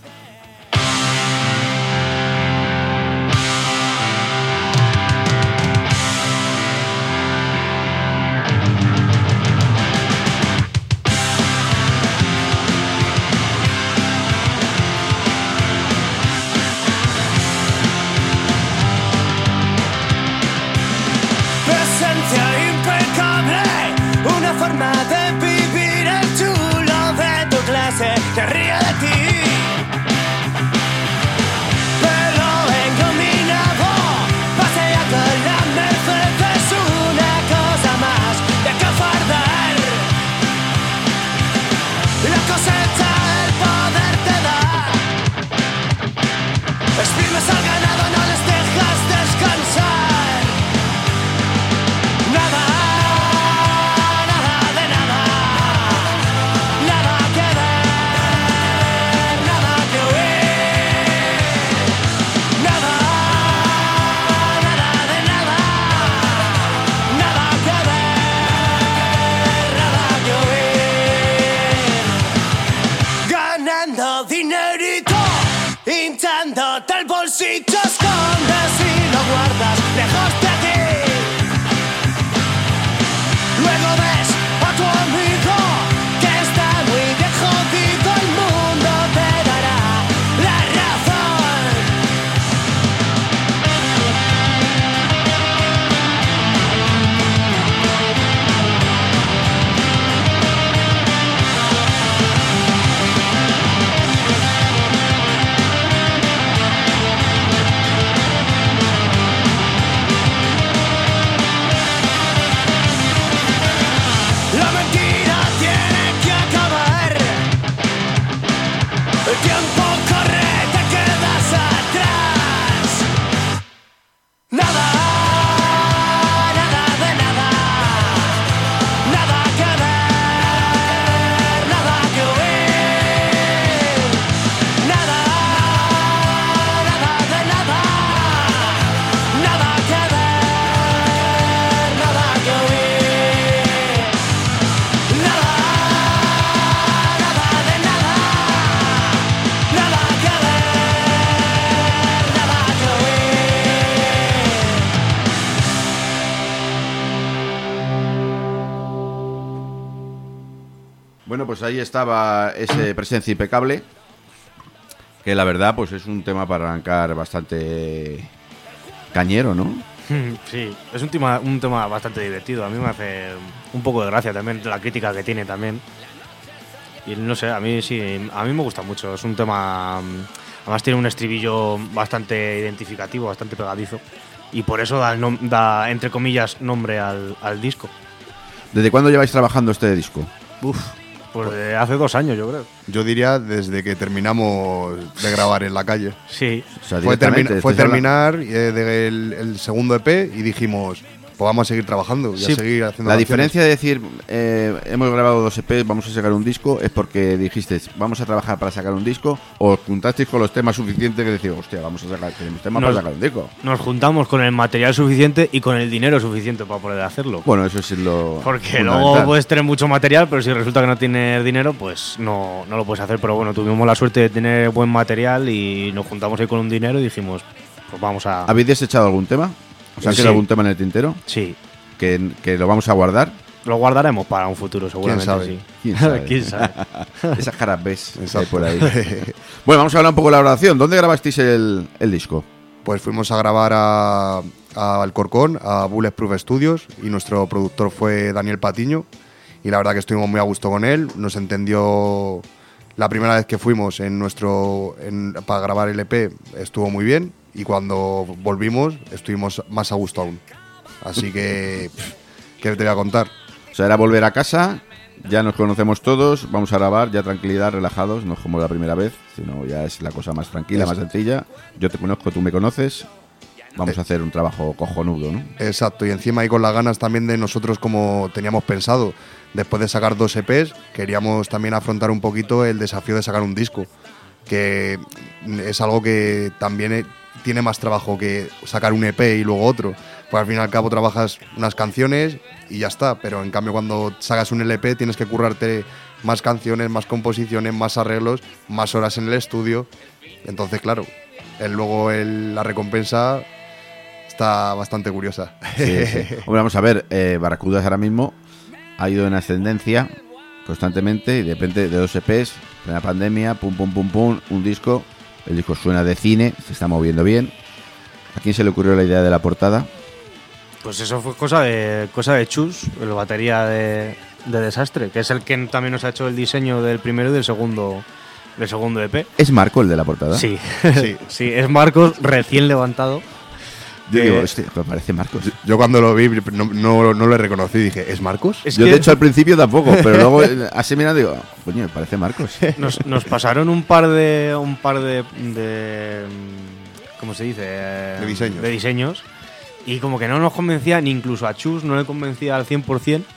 Presencia impecable, una forma de vivir el chulo de tu clase que ríe de ti. Pelo te el bolsillo escondes y lo guardas lejos de ti. Luego ves a tu amigo que está muy bien jodido, el mundo te dará la razón. La mentira tiene que acabar. El tiempo corre, te quedas atrás. Nada, nada de nada. Nada que ver, nada que oír. Nada, nada de nada. Nada que ver, nada que oír. Nada, nada de nada, nada que ver, nada que oír. Bueno, pues ahí estaba ese Presencia Impecable, que la verdad pues es un tema para arrancar bastante cañero, ¿no? Sí, es un tema, un tema bastante divertido. A mí me hace un poco de gracia también la crítica que tiene también. Y no sé, a mí sí, a mí me gusta mucho. Es un tema, además tiene un estribillo bastante identificativo, bastante pegadizo. Y por eso da, el nom- da entre comillas, nombre al, al disco. ¿Desde cuándo lleváis trabajando este disco? Uf, pues de hace dos años, yo creo. Yo diría desde que terminamos de grabar en la calle. Sí, O sea, Fue, directamente, termi- fue estáis terminar eh, del el segundo E P y dijimos, pues vamos a seguir trabajando y Sí, a seguir haciendo La canciones. diferencia de decir, eh, hemos grabado dos E P, vamos a sacar un disco, es porque dijiste, vamos a trabajar para sacar un disco, o os juntasteis con los temas suficientes que decís, hostia, vamos a sacar tenemos temas Nos- para sacar un disco. nos juntamos con el material suficiente y con el dinero suficiente para poder hacerlo. Bueno, eso es lo Porque fundamental. luego puedes tener mucho material, pero si resulta que no tienes dinero, pues no, no lo puedes hacer. Pero bueno, tuvimos la suerte de tener buen material y nos juntamos ahí con un dinero y dijimos, pues vamos a... ¿Habéis desechado algún tema? ¿Os han Sí. quedado algún tema en el tintero? Sí, Que, que lo vamos a guardar. lo guardaremos para un futuro, seguramente. sabe? Sí. ¿Quién sabe? ¿Quién sabe? Esas caras ves que hay Exacto. por ahí. Bueno, vamos a hablar un poco de la grabación. ¿Dónde grabasteis el, el disco? Pues fuimos a grabar a, a Alcorcón, a Bulletproof Studios, y nuestro productor fue Daniel Patiño. Y la verdad que estuvimos muy a gusto con él. Nos entendió la primera vez que fuimos en nuestro en- para grabar el E P, estuvo muy bien. Y cuando volvimos, estuvimos más a gusto aún. Así que, pff, ¿qué te voy a contar? O sea, era volver a casa, ya nos conocemos todos, vamos a grabar, ya tranquilidad, relajados, no es como la primera vez, sino ya es la cosa más tranquila, Es- más sencilla. Yo te conozco, tú me conoces, vamos a hacer un trabajo cojonudo, ¿no? Exacto, y encima ahí con las ganas también de nosotros, como teníamos pensado, después de sacar dos E Pes, queríamos también afrontar un poquito el desafío de sacar un disco, que es algo que también eh, tiene más trabajo que sacar un E P y luego otro. Pues al fin y al cabo trabajas unas canciones y ya está, pero en cambio cuando sacas un L P tienes que currarte más canciones, más composiciones, más arreglos, más horas en el estudio. Entonces, claro, el, luego el- la recompensa está bastante curiosa. Sí, sí. Hombre, vamos a ver, eh, Barracudas ahora mismo ha ido en ascendencia constantemente y de repente de dos E Pes, plena pandemia, pum, pum, pum, pum, un disco, el disco suena de cine, se está moviendo bien. ¿A quién se le ocurrió la idea de la portada? Pues eso fue cosa de cosa de Chus, el batería de, de Desastre, que es el que también nos ha hecho el diseño del primero y del segundo, del segundo E P. ¿Es Marco el de la portada? Sí, Sí. sí, es Marcos recién levantado. Yo Eh, digo, hostia, me parece Marcos. Yo cuando lo vi no, no, no lo reconocí, dije, ¿es Marcos? Es Yo que de hecho al principio tampoco, pero luego eh, así mirando digo, coño, me parece Marcos. nos, nos pasaron un par de un par de, de ¿cómo se dice? Eh, De diseños. De diseños. Y como que no nos convencía, ni incluso a Chus no le convencía al cien por ciento.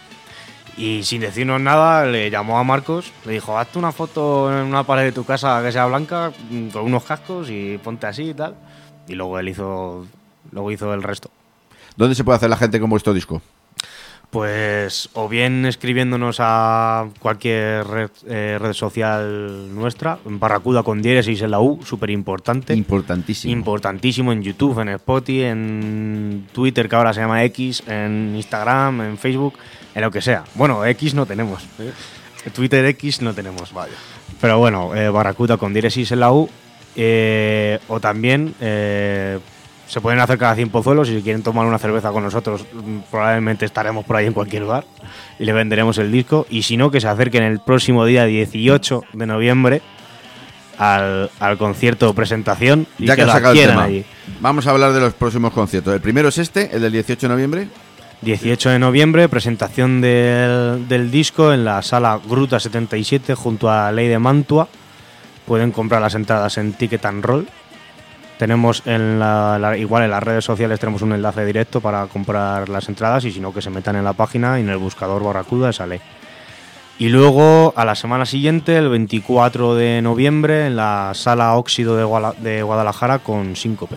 Y sin decirnos nada, le llamó a Marcos, le dijo, hazte una foto en una pared de tu casa que sea blanca, mm, con unos cascos y ponte así y tal. Y luego él hizo, luego hizo el resto. ¿Dónde se puede hacer la gente con vuestro disco? Pues o bien escribiéndonos a cualquier red, eh, red social nuestra, en Barracuda con diéresis en la U, súper importante. Importantísimo. Importantísimo en YouTube, en Spotify, en Twitter, que ahora se llama X, en Instagram, en Facebook, en lo que sea. Bueno, X no tenemos. ¿eh? Twitter X no tenemos. Vaya. Pero bueno, eh, Barracuda con diéresis en la U. Eh, o también... Eh, se pueden acercar a Cien Pozuelos y si quieren tomar una cerveza con nosotros, probablemente estaremos por ahí en cualquier bar y le venderemos el disco. Y si no, que se acerquen el próximo día dieciocho de noviembre al, al concierto presentación y Ya que que has lo sacado el adquieran tema, allí. Vamos vamos a hablar de los próximos conciertos. El primero es este, el del dieciocho de noviembre. dieciocho de noviembre, presentación del, del disco en la sala Gruta setenta y siete junto a Ley de Mantua. Pueden comprar las entradas en Ticket and Roll. Tenemos en la, la, igual en las redes sociales tenemos un enlace directo para comprar las entradas y si no que se metan en la página y en el buscador Barracuda sale. Y luego a la semana siguiente, el veinticuatro de noviembre, en la sala Óxido de, Guala, de Guadalajara con Síncope.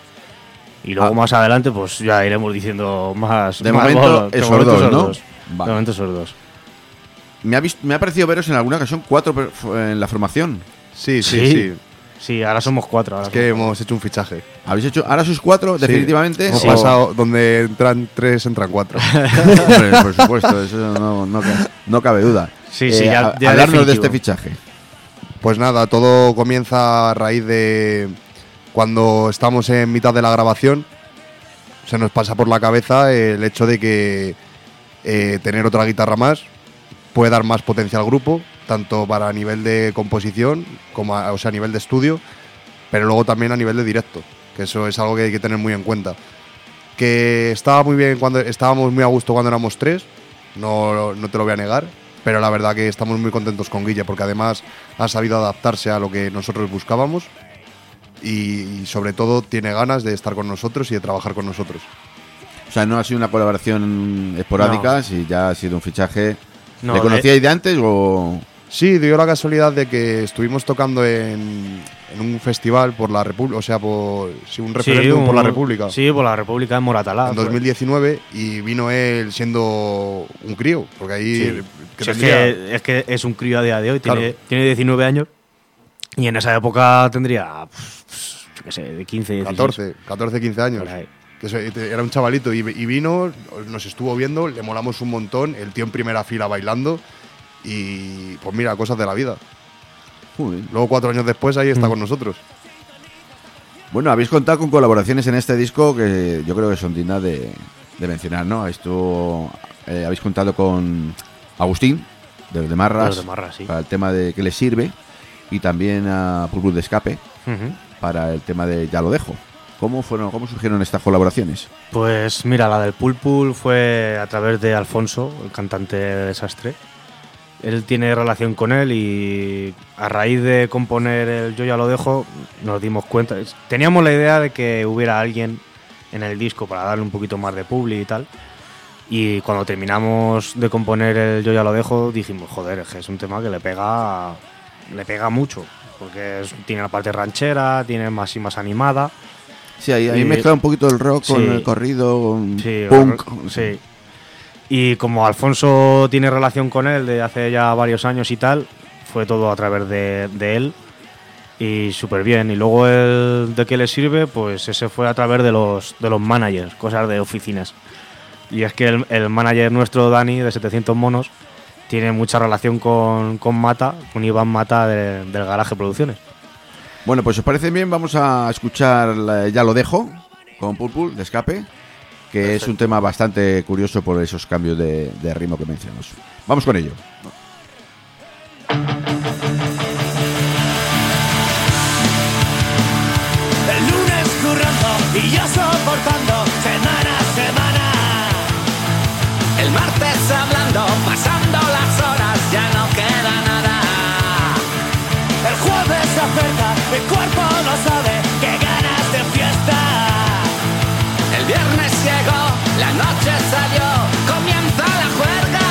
Y luego Ah. más adelante pues ya iremos diciendo más. De más momento, bolos. esos momento dos, esos ¿no? dos. Vale. De momento esos dos. Me ha, visto, me ha parecido veros en alguna ocasión cuatro per- en la formación. Sí, sí, Sí. sí. Sí, ahora somos cuatro. Ahora Es que somos hemos hecho un fichaje. ¿Habéis hecho ahora sois cuatro, Sí. definitivamente? Hemos Sí. pasado donde entran tres, entran cuatro. Hombre, por supuesto, eso no, no, ca- no cabe duda. Sí, sí, ya- a- ya hablarnos de definitivo. este fichaje. Pues nada, todo comienza a raíz de cuando estamos en mitad de la grabación. Se nos pasa por la cabeza el hecho de que eh, tener otra guitarra más puede dar más potencia al grupo, tanto para a nivel de composición como a, o sea, a nivel de estudio, pero luego también a nivel de directo, que eso es algo que hay que tener muy en cuenta. Que estaba muy bien cuando estábamos muy a gusto cuando éramos tres, no, no te lo voy a negar, pero la verdad que estamos muy contentos con Guille porque además ha sabido adaptarse a lo que nosotros buscábamos y, y sobre todo tiene ganas de estar con nosotros y de trabajar con nosotros. O sea, no ha sido una colaboración esporádica, si ya ha sido un fichaje. No, ¿Le de- conocíais de antes o...? Sí, dio la casualidad de que estuvimos tocando en, en un festival por la República, o sea, por sí, un referéndum un- por la República Sí, por la República de Moratalá. en fue. dos mil diecinueve y vino él siendo un crío, porque ahí Sí. que Si es, tendría- que, es que es un crío a día de hoy, tiene, Claro. tiene diecinueve años y en esa época tendría, pues, yo qué sé, de quince, dieciséis. catorce, catorce, quince años. Por ahí. Que eso- era un chavalito y, y vino, nos estuvo viendo, le molamos un montón, el tío en primera fila bailando y pues mira, cosas de la vida. Joder. Luego cuatro años después ahí está Mm. con nosotros. Bueno, habéis contado con colaboraciones en este disco que yo creo que son dignas de, de mencionar, ¿no? Esto eh, habéis contado con Agustín, de los de Marras, Los de Marras, sí. para el tema de ¿Qué le sirve? Y también a Pulpul de Escape, Ujú. para el tema de Ya lo dejo. ¿Cómo fueron, cómo surgieron estas colaboraciones? Pues mira, la del Pulpul fue a través de Alfonso, el cantante de Desastre. Él tiene relación con él y a raíz de componer el Yo ya lo dejo nos dimos cuenta. Teníamos la idea de que hubiera alguien en el disco para darle un poquito más de publi y tal. Y cuando terminamos de componer el Yo ya lo dejo dijimos, joder, es que es un tema que le pega, le pega mucho. Porque es- tiene la parte ranchera, tiene más y más animada. Sí, ahí, ahí Y- mezcla un poquito el rock con sí. el corrido, con Sí, punk. o- sí. Y como Alfonso tiene relación con él de hace ya varios años y tal, fue todo a través de, de él y súper bien. Y luego el de qué le sirve, pues ese fue a través de los, de los managers, cosas de oficinas. Y es que el, el manager nuestro, Dani, de setecientos monos, tiene mucha relación con, con Mata, con Iván Mata de- del Garaje Producciones. Bueno, pues si os parece bien, vamos a escuchar la- Ya lo dejo, con Pulpul de Escape, que es un tema bastante curioso por esos cambios de, de ritmo que mencionamos. Vamos con ello. El lunes currando y yo soportando semana a semana. El martes hablando, pasando las horas, ya no queda nada. El jueves se acerca, mi cuerpo no sabe qué ganas de fiesta. El viernes llegó, la noche salió, comienza la juerga.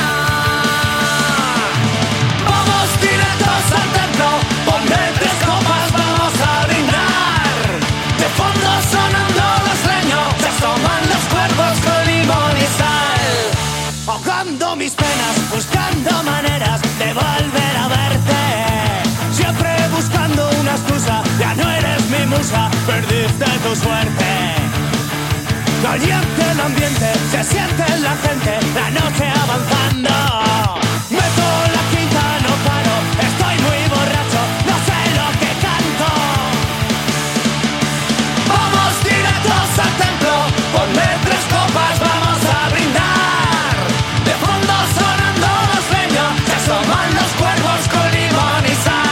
Vamos directos al templo, ponme tres copas, vamos a brindar. De fondo sonando los leños, se asoman los cuerpos con limón y sal. O ahogando mis penas, buscando maneras de volver a verte. Siempre buscando una excusa, ya no eres mi musa, perdiste tu suerte. Caliente el ambiente, se siente la gente, la noche avanzando. Meto la quinta, no paro, estoy muy borracho, no sé lo que canto. Vamos directos al templo, ponme tres copas, vamos a brindar. De fondo sonando los leños, se asoman los cuervos con limón y sal.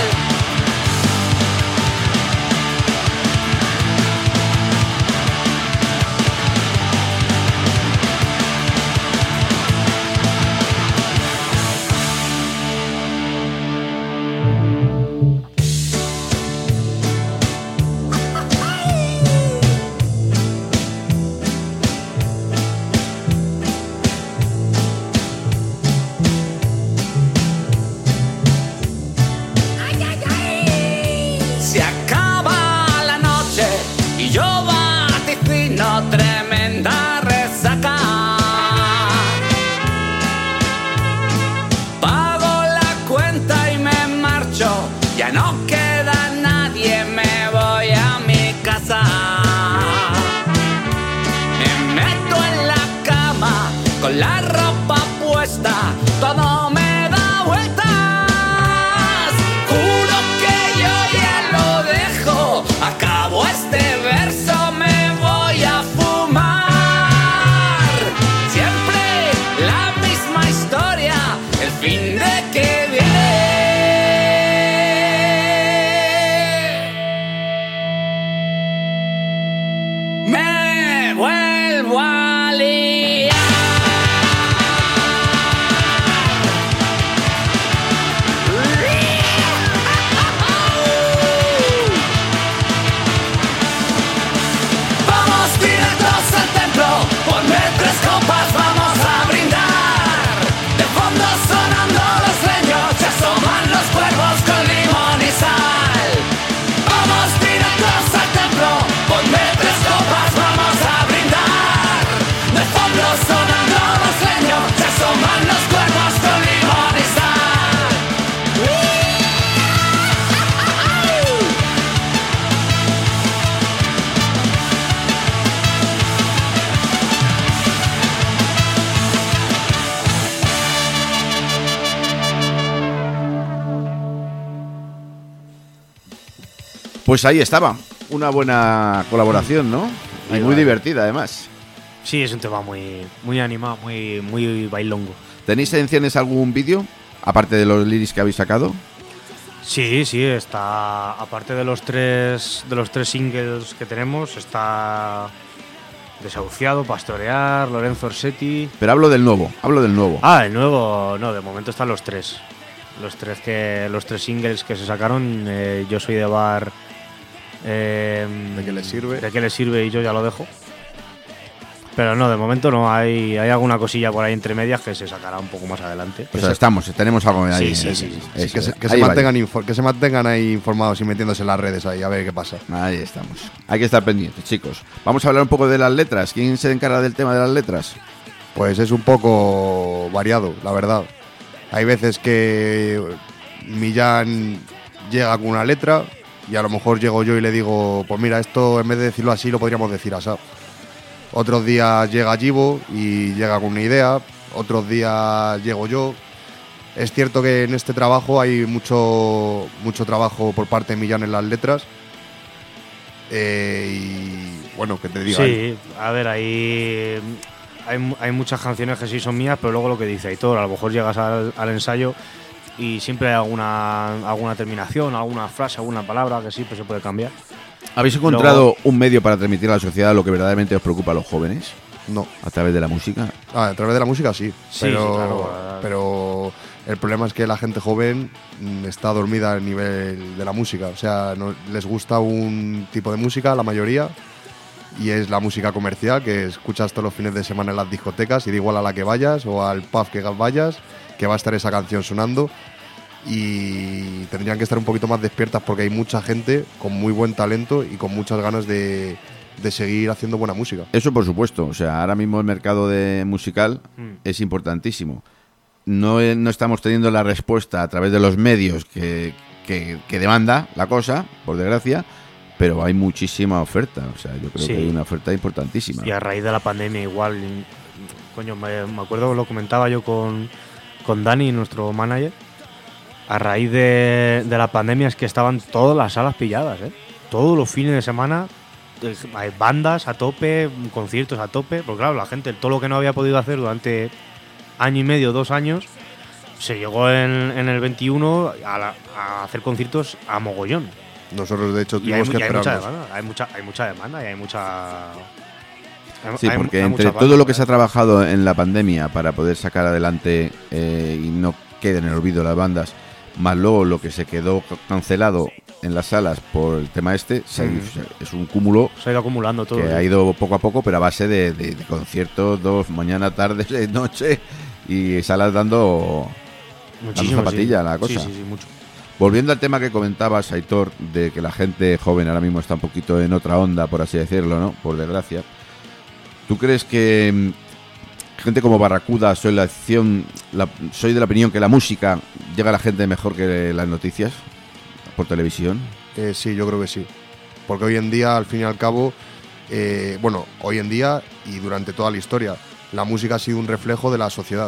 Se acaba la noche y yo vaticino tremenda resaca. Pago la cuenta y me marcho, ya no queda nadie, me voy a mi casa. Me meto en la cama con la ropa puesta, todo me da vueltas. Juro que yo ya lo dejo, acabo este verso, me voy a fumar. Siempre la misma historia, el fin de que viene. Me vuelvo a liar. Vamos directos al templo, ponme tres copas, vamos a brindar. De fondo sonando los leños, se asoman los cuervos con limón y sal. Vamos directos al templo, ponme tres copas, vamos a brindar. De fondo sonando los leños, se asoman los cuervos con limón y sal. Pues ahí estaba, una buena colaboración, ¿no? Y Ahí muy va. divertida, además. Sí, es un tema muy, muy animado, muy, muy bailongo. ¿Tenéis en cienes algún vídeo, aparte de los lyrics que habéis sacado? Sí, sí, está. Aparte de los tres, de los tres singles que tenemos, está Desahuciado, Pastorear, Lorenzo Orsetti. Pero hablo del nuevo, hablo del nuevo. Ah, el nuevo, no, de momento están los tres. Los tres que, los tres singles que se sacaron. eh, Yo soy de bar. eh, ¿De qué le sirve? De qué le sirve y yo ya lo dejo. Pero no, de momento no. Hay, hay alguna cosilla por ahí entre medias que se sacará un poco más adelante. O sea, estamos, tenemos algo ahí. Sí, sí, eh, sí, sí. eso, Sí, que se, que, ahí se va. mantengan infor- que se mantengan ahí informados y metiéndose en las redes ahí, a ver qué pasa. Ahí estamos. Hay que estar pendientes, chicos. Vamos a hablar un poco de las letras. ¿Quién se encarga del tema de las letras? Pues es un poco variado, la verdad. Hay veces que Millán llega con una letra y a lo mejor llego yo y le digo, pues mira, esto en vez de decirlo así lo podríamos decir así. Otros días llega Givo y llega con una idea, otros días llego yo. Es cierto que en este trabajo hay mucho, mucho trabajo por parte de Millán en las letras. Eh, y bueno, que te diga. Sí, a ver, ahí hay, mu- hay muchas canciones que sí son mías, pero luego lo que dice Aitor, a lo mejor llegas al, al ensayo y siempre hay alguna, alguna terminación, alguna frase, alguna palabra que sí pues se puede cambiar. ¿Habéis encontrado un medio para transmitir a la sociedad lo que verdaderamente os preocupa a los jóvenes? No. A través de la música. Ah, a través de la música sí, Sí, pero, sí, claro. pero el problema es que la gente joven mm, está dormida a nivel de la música. O sea, no, les gusta un tipo de música, la mayoría, y es la música comercial que escuchas todos los fines de semana en las discotecas y da igual a la que vayas o al pub que vayas, que va a estar esa canción sonando. Y tendrían que estar un poquito más despiertas porque hay mucha gente con muy buen talento y con muchas ganas de, de seguir haciendo buena música. Eso por supuesto, o sea, ahora mismo el mercado de musical mm. es importantísimo. No, no estamos teniendo la respuesta a través de los medios que, que, que demanda la cosa, por desgracia, pero hay muchísima oferta, o sea, yo creo sí. que hay una oferta importantísima. Y a raíz de la pandemia igual, coño, me, me acuerdo que lo comentaba yo con, con Dani, nuestro manager, a raíz de, de la pandemia es que estaban todas las salas pilladas, ¿eh? Todos los fines de semana hay bandas a tope, conciertos a tope, porque claro, la gente, todo lo que no había podido hacer durante año y medio, dos años, se llegó en, en el veintiuno a, la, a hacer conciertos a mogollón. Nosotros, de hecho, tuvimos que esperarnos. Hay mucha demanda, hay mucha, hay mucha demanda y hay mucha... Hay, sí, hay, porque hay entre mucha todo banda, lo que ¿eh? se ha trabajado en la pandemia para poder sacar adelante eh, y no queden en el olvido las bandas, más luego lo que se quedó cancelado en las salas por el tema este, mm. se, es un cúmulo se ha ido acumulando todo, que ¿sí? ha ido poco a poco, pero a base de, de, de conciertos, dos, mañana, tarde, noche, y salas dando muchísimo zapatilla sí. a la cosa. Sí, sí, sí, mucho. Volviendo al tema que comentabas, Aitor, de que la gente joven ahora mismo está un poquito en otra onda, por así decirlo, ¿no? Por desgracia. ¿Tú crees que gente como Barracuda, soy la acción, la, soy de la opinión que la música llega a la gente mejor que las noticias por televisión? Eh, sí, yo creo que sí. Porque hoy en día, al fin y al cabo, eh, bueno, hoy en día y durante toda la historia, la música ha sido un reflejo de la sociedad.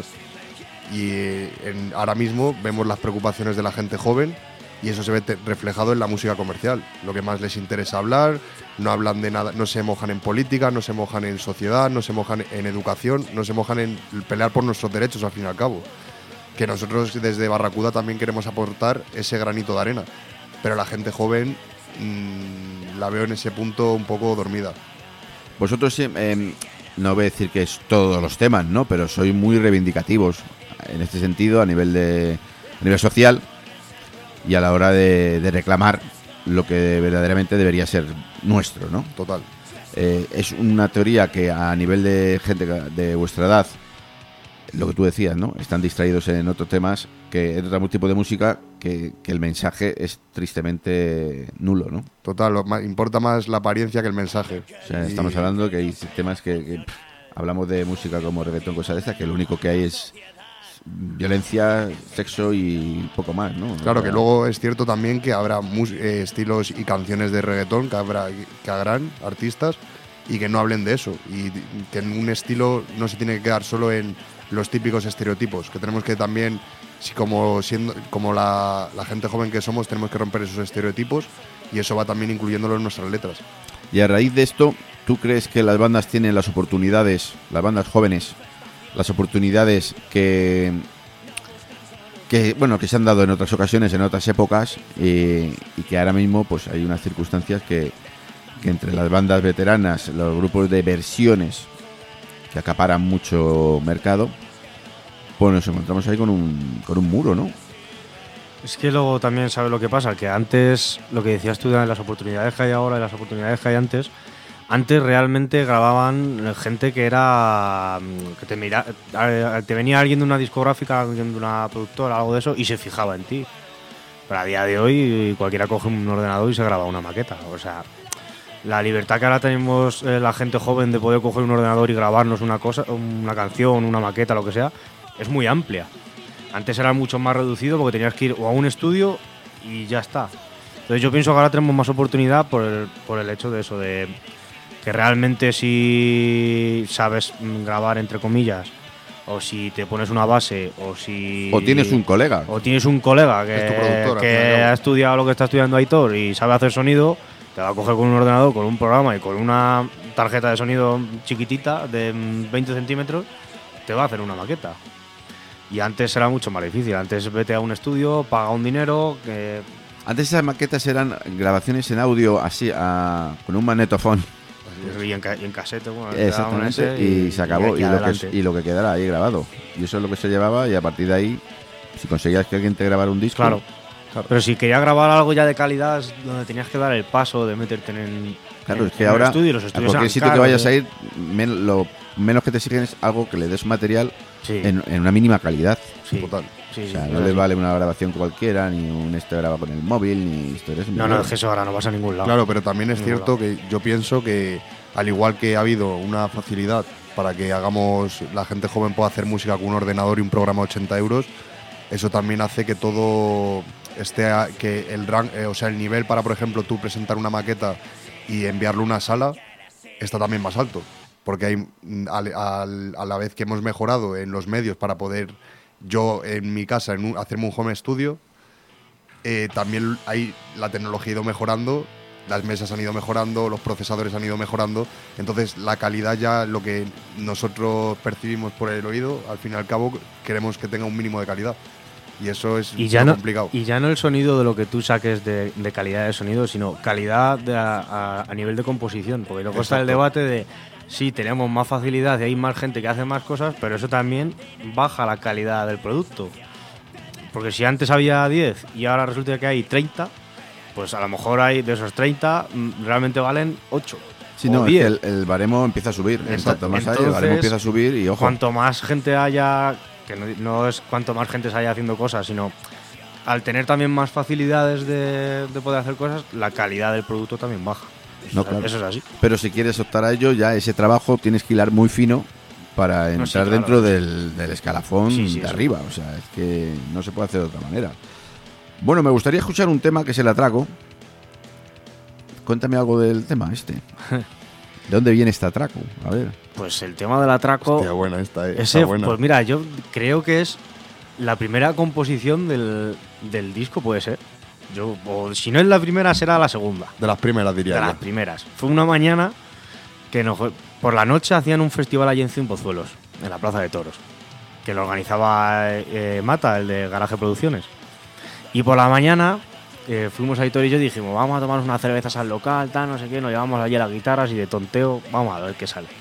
Y eh, en, ahora mismo vemos las preocupaciones de la gente joven y eso se ve te- reflejado en la música comercial. Lo que más les interesa hablar, no hablan de nada, no se mojan en política, no se mojan en sociedad, no se mojan en educación, no se mojan en pelear por nuestros derechos, al fin y al cabo. Que nosotros desde Barracuda también queremos aportar ese granito de arena. Pero la gente joven mmm, la veo en ese punto un poco dormida. Vosotros, eh, no voy a decir que es todos los temas, ¿no? Pero sois muy reivindicativos en este sentido a nivel de a nivel social y a la hora de, de reclamar lo que verdaderamente debería ser nuestro, ¿no? Total. Eh, es una teoría que a nivel de gente de vuestra edad, lo que tú decías, ¿no? Están distraídos en otros temas, que en otro tipo de música, que, que el mensaje es tristemente nulo, ¿no? Total, lo más, importa más la apariencia que el mensaje. O sea, y... estamos hablando de que hay temas que, que pff, hablamos de música como reggaetón, cosas de estas, que lo único que hay es violencia, sexo y poco más, ¿no? Claro, o sea, que luego es cierto también que habrá mus- eh, estilos y canciones de reggaetón, que habrá que habrán artistas y que no hablen de eso, y que en un estilo no se tiene que quedar solo en los típicos estereotipos, que tenemos que también, si como siendo como la, la gente joven que somos, tenemos que romper esos estereotipos y eso va también incluyéndolo en nuestras letras. Y a raíz de esto, ¿tú crees que las bandas tienen las oportunidades, las bandas jóvenes, las oportunidades que, que bueno, que se han dado en otras ocasiones, en otras épocas, y, y que ahora mismo pues hay unas circunstancias que, que entre las bandas veteranas, los grupos de versiones que acaparan mucho mercado, pues nos encontramos ahí con un, con un muro, ¿no? Es que luego también sabes lo que pasa, que antes, lo que decías tú de las oportunidades que hay ahora y las oportunidades que hay antes, antes realmente grababan gente que era que te mira, te venía alguien de una discográfica, alguien de una productora, algo de eso, y se fijaba en ti. Pero a día de hoy cualquiera coge un ordenador y se graba una maqueta. O sea, la libertad que ahora tenemos eh, la gente joven de poder coger un ordenador y grabarnos una cosa, una canción, una maqueta, lo que sea, es muy amplia. Antes era mucho más reducido porque tenías que ir o a un estudio y ya está. Entonces yo pienso que ahora tenemos más oportunidad por el, por el hecho de eso, de que realmente si sabes grabar, entre comillas, o si te pones una base, o si... O tienes un colega. O tienes un colega que, Es tu productora, que claro. ha estudiado lo que está estudiando Aitor y sabe hacer sonido, te va a coger con un ordenador, con un programa y con una tarjeta de sonido chiquitita de veinte centímetros, te va a hacer una maqueta. Y antes era mucho más difícil. Antes vete a un estudio, paga un dinero... que Antes esas maquetas eran grabaciones en audio así, a, con un magnetofón. Y en, ca- y en casete, bueno, Exactamente, ese y, se acabó. y Y, lo que, adelante. y lo que quedara ahí grabado. Y eso es lo que se llevaba, y a partir de ahí, si conseguías que alguien te grabara un disco... Claro. Pero si querías grabar algo ya de calidad, es donde tenías que dar el paso de meterte en, Claro, en- es que en el ahora estudio, los a estudios cualquier eran sitio que caros, vayas ¿eh? a ir, men- lo menos que te exigen es algo que le des material Sí, en, en una mínima calidad. sí, Total. sí, O sí, sea, es no les así. vale una grabación cualquiera, ni un esto graba con el móvil, ni historias. No, no, es que eso ahora no vas a ningún lado. Claro, pero también es Ningún cierto que yo pienso que al igual que ha habido una facilidad para que hagamos, la gente joven pueda hacer música con un ordenador y un programa de ochenta euros, eso también hace que todo esté, a- que el rank, eh, o sea, el nivel para, por ejemplo, tú presentar una maqueta y enviarlo a una sala está también más alto. Porque hay, mm, al- al- a la vez que hemos mejorado en los medios para poder, yo en mi casa, en un- hacerme un home studio, eh, también hay, la tecnología ha ido mejorando, las mesas han ido mejorando, los procesadores han ido mejorando, entonces la calidad ya, lo que nosotros percibimos por el oído, al fin y al cabo queremos que tenga un mínimo de calidad. Y eso es Y ya, lo no, complicado. y ya no el sonido de lo que tú saques de, de calidad de sonido, sino calidad de a, a- a nivel de composición. Porque luego está el Exacto. debate de sí, tenemos más facilidad y hay más gente que hace más cosas, pero eso también baja la calidad del producto. Porque si antes había diez y ahora resulta que hay treinta, pues a lo mejor hay de esos treinta mm, realmente valen ocho. Sí, o no, es que diez. el, el baremo empieza a subir. Ento- Exacto, más allá, el baremo entonces, empieza a subir y ojo. Cuanto más gente haya, que no, no es cuanto más gente se haya haciendo cosas, sino al tener también más facilidades de, de poder hacer cosas, la calidad del producto también baja. Eso, No, es- claro. eso es así. Pero si quieres optar a ello, ya ese trabajo tienes que hilar muy fino para entrar sí, claro. dentro del, del escalafón Sí, sí, de eso. arriba. O sea, es que no se puede hacer de otra manera. Bueno, me gustaría escuchar un tema que es el atraco. Cuéntame algo del tema este. ¿De dónde viene este atraco? A ver. Pues el tema del atraco. Hostia, buena esta, eh. ese, Está buena. pues mira, yo creo que es la primera composición del, del disco, puede ser. Yo, o si no es la primera, será la segunda. De las primeras, diría De yo. las primeras. Fue una mañana que nos- por la noche hacían un festival allí en Cienpozuelos, en la Plaza de Toros, que lo organizaba eh, Mata, el de Garaje Producciones. Y por la mañana eh, fuimos a Hitor y yo y dijimos, vamos a tomarnos unas cervezas al local, tal, no sé qué, nos llevamos allí las guitarras y de tonteo, vamos a ver qué sale.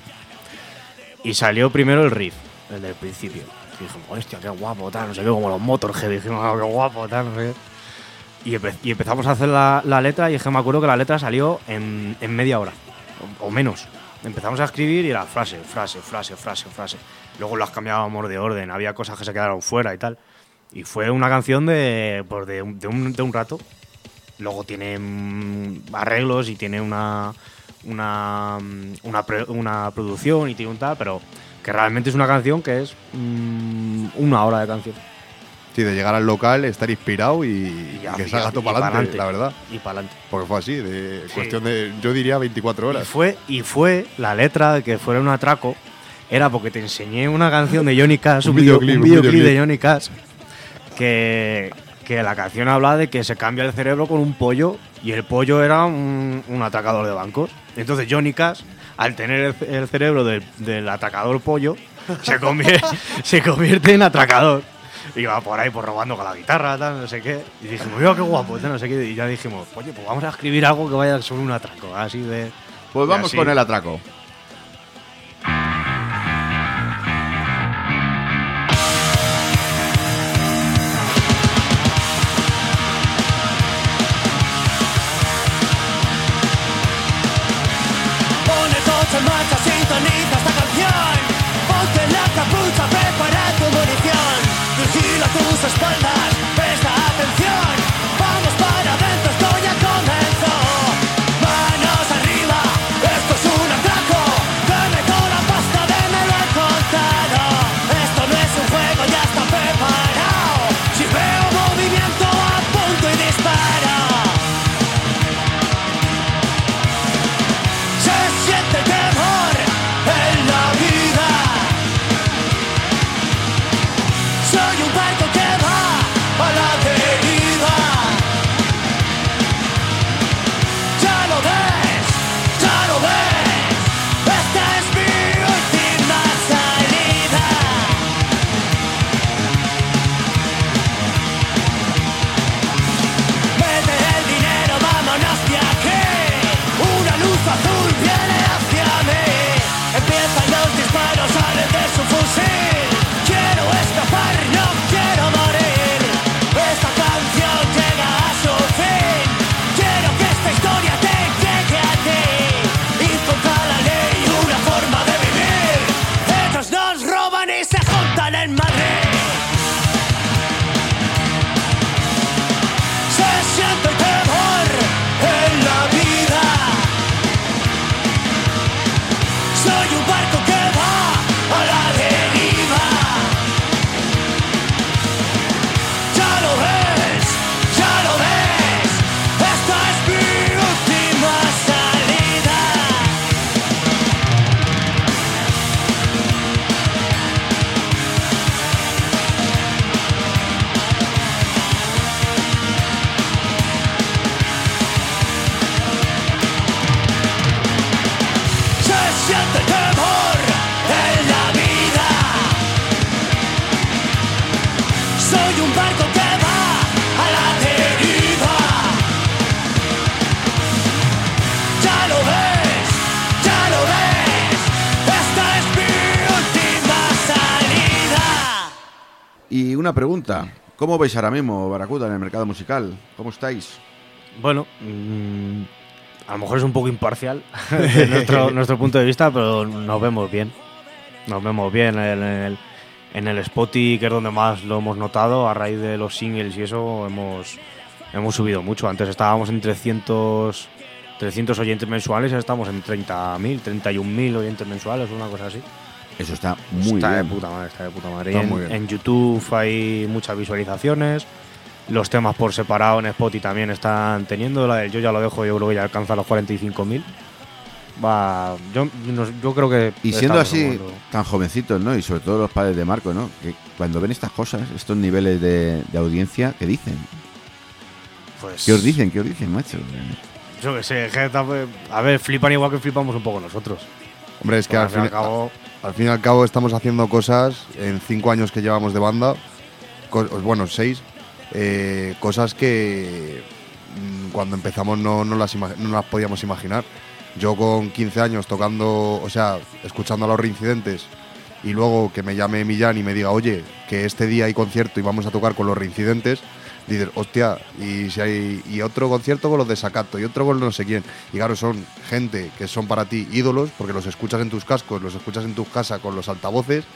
Y salió primero el riff, el del principio. Y dijimos, hostia, qué guapo, tal, no sé qué, como los Motorhead, dijimos, ah, qué guapo, tal, no sé qué. Y, empe- y empezamos a hacer la, la letra y es que me acuerdo que la letra salió en, en media hora, o, o menos. Empezamos a escribir y era frase, frase, frase, frase, frase. Luego las cambiábamos de orden, había cosas que se quedaron fuera y tal. Y fue una canción de, pues de, un, de, un, de un rato. Luego tiene mm, arreglos y tiene una, una, mm, una, pre- una producción y tiene un tal, pero que realmente es una canción que es mm, una hora de canción. Sí, de llegar al local, estar inspirado y, Y ya, y que y salga ya, todo y para adelante, pa'lante. la verdad. Y para adelante. Porque fue así, de Sí. cuestión de, yo diría veinticuatro Y horas. fue, y fue la letra de que fuera un atraco, era porque te enseñé una canción de Johnny Cash, Un un, video- videoclip, un un videoclip de videoclip. Johnny Cash, que, que la canción habla de que se cambia el cerebro con un pollo y el pollo era un, un atracador de bancos. Entonces Johnny Cash, al tener el, el cerebro del, del atracador pollo, se convierte, se convierte en atracador. Y va por ahí pues robando con la guitarra, tal, no sé qué. Y dijimos, mira qué guapo, tal, no sé qué. Y ya dijimos, oye, pues vamos a escribir algo que vaya sobre un atraco, así de... Pues Y vamos así. con el atraco. Pone todo en marcha, sintoniza esta canción. Ponte la capucha, prepara tu munición. Vigila tus espaldas, presta atención. Vamos para adentro, esto ya comenzó. Manos arriba, esto es un atraco. en Madrid. Se siente temor en la vida. Soy un barco que va a la deriva. Ya lo ves, ya lo ves. Esta es mi última salida. Se siente temor en la vida. Soy un barco que va a la deriva. Ya lo ves, ya lo ves. Esta es mi última salida. Y una pregunta, ¿cómo veis ahora mismo Barracuda en el mercado musical? ¿Cómo estáis? Bueno, mmm, a lo mejor es un poco imparcial desde nuestro, nuestro punto de vista, pero nos vemos bien. Nos vemos bien en el, en el Spotify, que es donde más lo hemos notado. A raíz de los singles y eso hemos, hemos subido mucho. Antes estábamos en trescientos, trescientos oyentes mensuales, ahora estamos en treinta mil, treinta y un mil oyentes mensuales, una cosa así. Eso está muy está bien. de puta madre, está de puta madre. Está En, muy bien. en YouTube hay muchas visualizaciones. Los temas por separado en Spotify también están teniendo. La del Yo ya lo dejo, yo creo que ya alcanza los cuarenta y cinco mil. Va, yo, no- yo creo que. Y siendo estamos así, en un momento- tan jovencitos, ¿no? Y sobre todo los padres de Marco, ¿no? Que cuando ven estas cosas, estos niveles de, de audiencia, ¿qué dicen? Pues, ¿Qué os dicen? ¿Qué os dicen, macho? Yo que sé, que está- a ver, flipan igual que flipamos un poco nosotros. Hombre, es que al Al fin y fin, al cabo, al fin y al cabo estamos haciendo cosas en cinco años que llevamos de banda, co- bueno, seis, eh, cosas que mm, cuando empezamos no, no, las ima- no las podíamos imaginar. Yo con quince años tocando, o sea, escuchando a los reincidentes y luego que me llame Millán y me diga, oye, que este día hay concierto y vamos a tocar con los reincidentes, dices, hostia, y si hay y otro concierto con los de Sacato y otro con no sé quién. Y claro, son gente que son para ti ídolos, porque los escuchas en tus cascos, los escuchas en tu casa con los altavoces,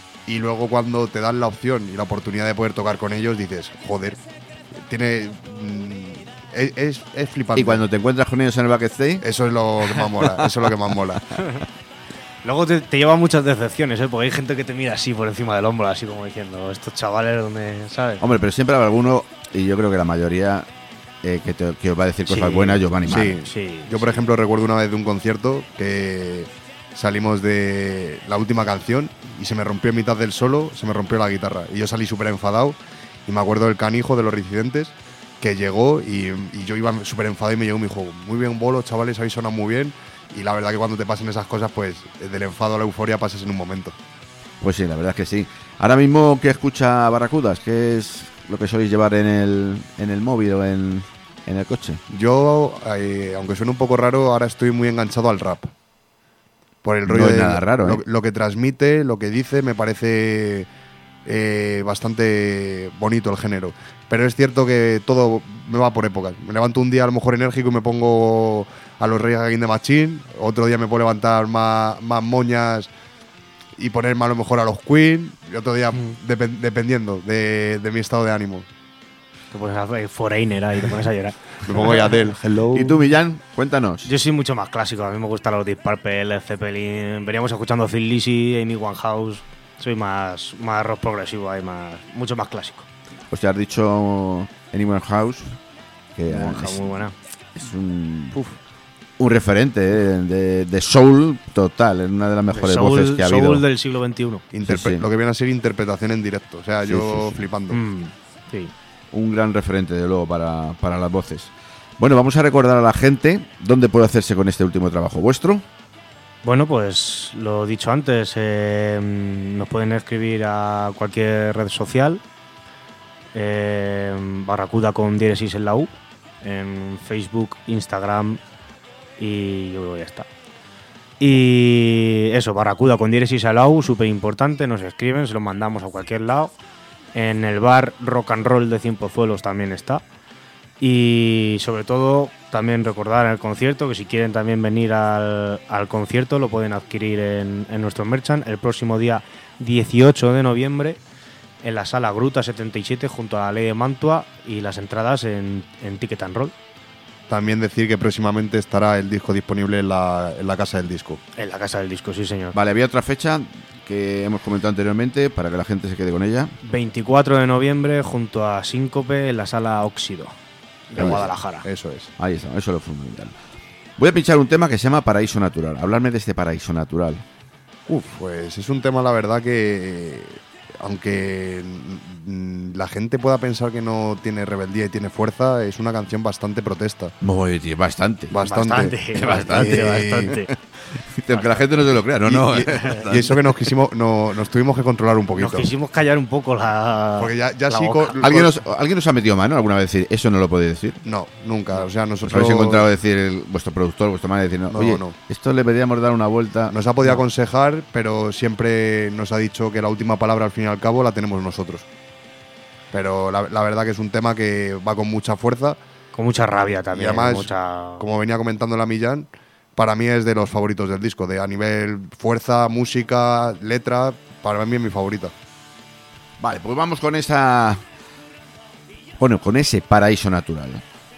y luego cuando te dan la opción y la oportunidad de poder tocar con ellos, dices, joder, tiene. mm, es, es, es flipante. Y cuando te encuentras con ellos en el backstage, Eso es lo que más mola, eso es lo que más mola. luego te, te lleva muchas decepciones, ¿eh? Porque hay gente que te mira así por encima del hombro, así como diciendo, estos chavales, donde, ¿sabes? hombre, pero siempre habrá alguno, y yo creo que la mayoría, eh, que, te- que os va a decir cosas Sí, buenas y os va a animar. Sí, Sí, Yo, por ejemplo, recuerdo una vez de un concierto que salimos de la última canción y se me rompió en mitad del solo, se me rompió la guitarra. Y yo salí súper enfadado y me acuerdo del canijo de los reincidentes que llegó y, y yo iba súper enfadado y me llegó y me dijo, muy bien bolo, chavales, habéis sonado muy bien. Y la verdad que cuando te pasen esas cosas, pues del enfado a la euforia pasas en un momento. Pues sí, la verdad es que sí. Ahora mismo, ¿qué escucha Barracudas? ¿Qué es lo que soléis llevar en el, en el móvil o en, en el coche? Yo, eh, aunque suene un poco raro, ahora estoy muy enganchado al rap. Por el rollo No es de nada raro, lo, ¿eh? lo que transmite, lo que dice, me parece eh, bastante bonito el género. Pero es cierto que todo me va por épocas. Me levanto un día a lo mejor enérgico y me pongo a los Reyes Against the Machine. Otro día me puedo levantar más, más moñas y ponerme a lo mejor a los Queen. Y otro día, depen- dependiendo de, de mi estado de ánimo. Te pones a hacer Foreigner ahí, te pones a llorar. Me pongo ya del hello. ¿Y tú, Millán? Cuéntanos. Yo soy mucho más clásico, a mí me gustan los Deep Purple, Led Zeppelin, veníamos escuchando Thin Lizzy, Amy Winehouse, soy más, más rock progresivo, ahí más, mucho más clásico. Pues ya has dicho Animal House, que Winehouse, es, muy buena. es un, un referente eh, de, de soul total, es una de las mejores Soul, voces que ha soul habido. del siglo veintiuno. Interpre- Sí, sí. Lo que viene a ser interpretación en directo. O sea, Sí, yo sí, sí. flipando. Mm, sí. Un gran referente, de luego, para, para las voces. Bueno, vamos a recordar a la gente dónde puede hacerse con este último trabajo vuestro. Bueno, pues lo dicho antes, eh, nos pueden escribir a cualquier red social, eh, Barracuda con diéresis en la U, en Facebook, Instagram y yo creo que ya está. Y eso, Barracuda con diéresis en la U, súper importante, nos escriben, se lo mandamos a cualquier lado. En el bar Rock and Roll de Cien Pozuelos también está. Y sobre todo también recordar el concierto, que si quieren también venir al, al concierto lo pueden adquirir en, en nuestro merchant el próximo día dieciocho de noviembre en la sala Gruta setenta y siete junto a la Ley de Mantua, y las entradas en, en Ticket and Roll. También decir que próximamente estará el disco disponible en la, en la Casa del Disco. En la Casa del Disco, sí señor. Vale, había otra fecha que hemos comentado anteriormente para que la gente se quede con ella. veinticuatro de noviembre junto a Síncope en la sala Óxido de Ahí Guadalajara. Eso es. Ahí está, eso es lo fundamental. Voy a pinchar un tema que se llama Paraíso Natural. Hablarme de este paraíso natural. Uf, pues es un tema, la verdad, que aunque mm, la gente pueda pensar que no tiene rebeldía y tiene fuerza, es una canción bastante protesta. Muy, tío, bastante. Bastante. Bastante, bastante, Eh, bastante. Aunque la gente no se lo crea, no, y, no. y- y eso que nos quisimos, no, nos tuvimos que controlar un poquito. Nos quisimos callar un poco la. Porque ya, ya la sí boca. con- ¿Alguien nos, ¿Alguien nos ha metido mano alguna vez decir eso no lo podéis decir? No, nunca. O sea, ¿Os nosotros habéis encontrado a decir el- vuestro productor, vuestra madre, decir, no, No, oye, no. esto le deberíamos dar una vuelta? nos ha podido aconsejar, pero siempre nos ha dicho que la última palabra al fin y al cabo la tenemos nosotros. Pero la, la verdad que es un tema que va con mucha fuerza. Con mucha rabia Y también. además, mucha... como venía comentando la Millán, para mí es de los favoritos del disco. De a nivel fuerza, música, letra, para mí es mi favorita. Vale, pues vamos con esa. Bueno, con ese paraíso natural.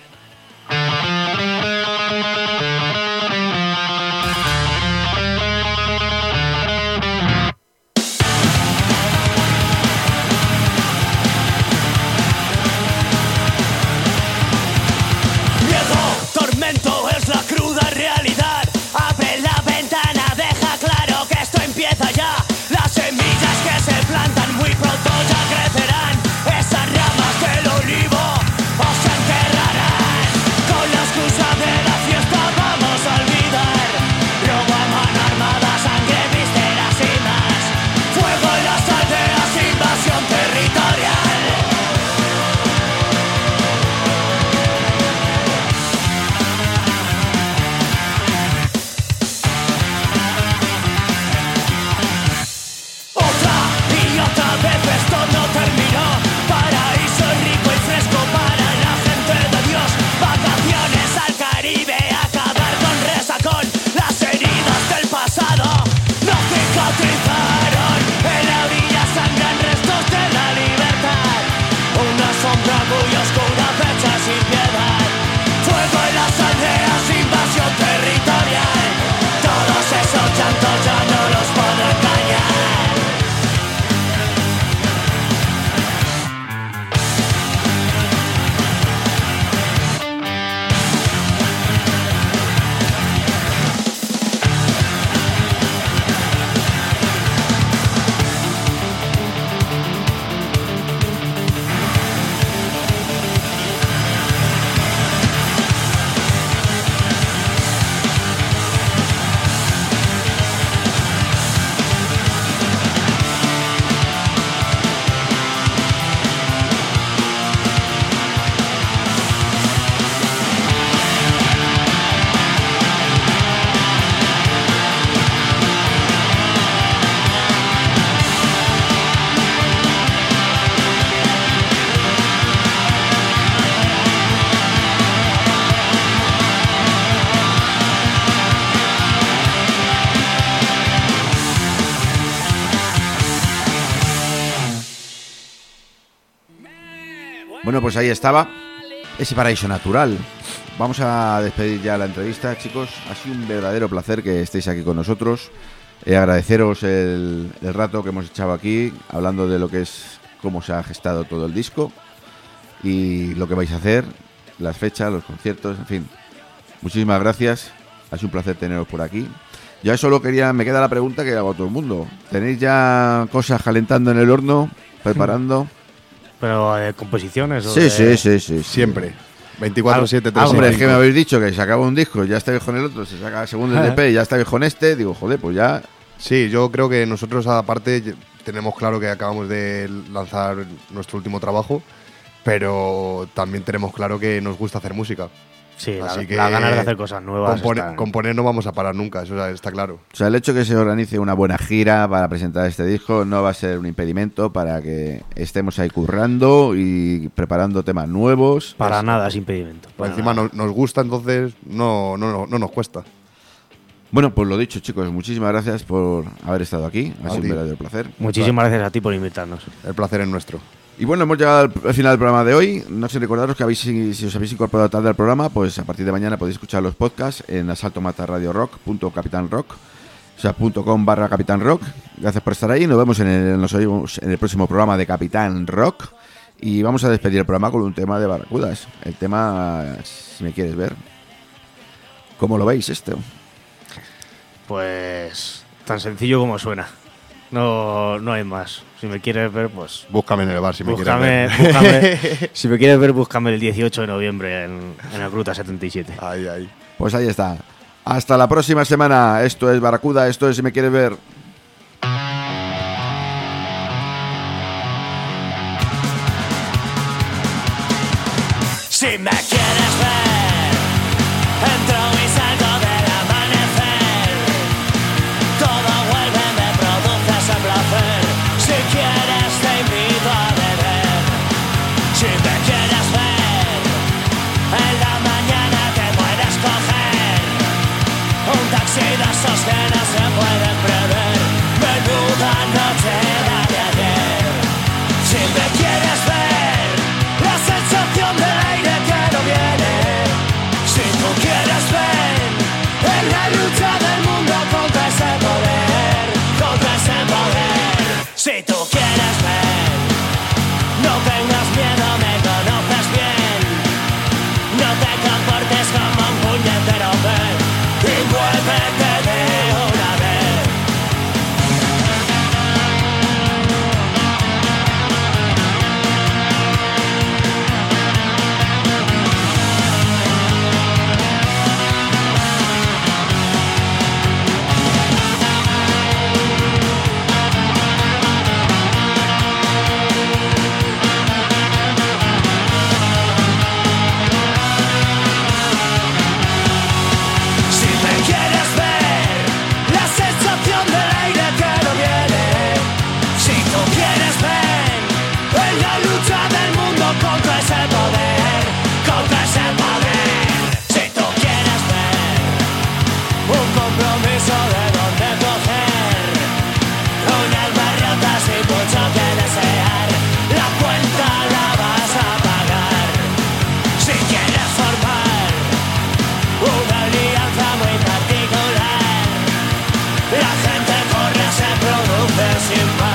Viejo tormento es la cruda realidad. Abre la ventana, deja claro que esto empieza ya. Las semillas que se plantan muy pronto ya crecerán. Esas ramas del olivo os enterrarán. Con la excusa de la fiesta vamos a olvidar. Robo a mano armada, sangre, vísceras y más. Fuego en las aldeas, invasión territorial. Otra y otra vez esto no terminó. Paraíso rico y fresco para la gente de Dios. Vacaciones al Caribe, acabar con resacón. Las heridas del pasado no cicatrizaron. En la orilla sangran restos de la libertad. Una sombra muy oscura fecha sin piedad. Fuego en las aldeas, invasión territorial. Todos esos llantos ya no los puedo engañar. Bueno, pues ahí estaba ese paraíso natural. Vamos a despedir ya la entrevista, chicos. Ha sido un verdadero placer que estéis aquí con nosotros. Eh, agradeceros el, el rato que hemos echado aquí, hablando de lo que es, cómo se ha gestado todo el disco y lo que vais a hacer, las fechas, los conciertos, en fin. Muchísimas gracias. Ha sido un placer teneros por aquí. Ya solo quería, me queda la pregunta que hago a todo el mundo. ¿Tenéis ya cosas calentando en el horno, preparando? Pero de composiciones. o Sí, de- sí, sí, sí. Siempre. veinticuatro siete, Ah, hombre, es que me trescientos sesenta y cinco. habéis dicho que se acaba un disco, ya estáis con el otro, se saca el segundo L P y ya estáis con este. Digo, joder, pues ya. Sí, yo creo que nosotros aparte ye- tenemos claro que acabamos de lanzar nuestro último trabajo, pero también tenemos claro que nos gusta hacer música. Sí, la, Así que la ganas de hacer cosas nuevas. Compone, están- componer no vamos a parar nunca, eso está claro. O sea, el hecho de que se organice una buena gira para presentar este disco no va a ser un impedimento para que estemos ahí currando y preparando temas nuevos. Para Es- nada es impedimento. Por para encima nada. no- nos gusta, entonces no, no, no, no nos cuesta. Bueno, pues lo dicho, chicos, muchísimas gracias por haber estado aquí. Ha A sido un ti. verdadero placer. Muchísimas gracias a ti por invitarnos. El placer es nuestro. Y bueno, hemos llegado al, al final del programa de hoy. No sé recordaros que habéis, si, si os habéis incorporado tarde al programa, pues a partir de mañana podéis escuchar los podcasts en asaltomatarradiorock.capitanrock, o sea, punto .com barra Capitán Rock. Gracias por estar ahí. Nos vemos en el, nos oímos en el próximo programa de Capitán Rock. Y vamos a despedir el programa con un tema de Barracudas. El tema, si me quieres ver. ¿Cómo lo veis esto? Pues tan sencillo como suena. No, no hay más. Si me quieres ver, pues Búscame en el bar si me búscame, quieres ver. búscame- si me quieres ver, búscame el dieciocho de noviembre en, en el Bruta setenta y siete. Ahí, ahí. Pues ahí está. Hasta la próxima semana. Esto es Barracuda, esto es Si me quieres ver. Si me quieres ver, entro y salgo del amanecer. Todo vuelve, me produce ese placer. Si quieres te invito a beber. Si me quieres ver, en la mañana te puedes coger un taxi de esos que no se pueden prever. Menuda noche la de ayer. Si me quieres ver, la sensación del aire que no viene. Si tú quieres ver, en la lucha del mundo contra ese poder, contra ese poder. Si tú quieres ver, no tengas miedo, me conoces bien. No te comportes como un puñetero pez y muévete de una vez. Si me quieres ver, la sensación del aire que no viene. Si tú quieres ver, en la lucha del mundo contra ese poder, contra ese poder. Si tú quieres ver, un compromiso de donde coger, unas barrotas y mucho que desear, la cuenta la vas a pagar. Si quieres formar una alianza muy particular, la gente corre, se produce sin parar.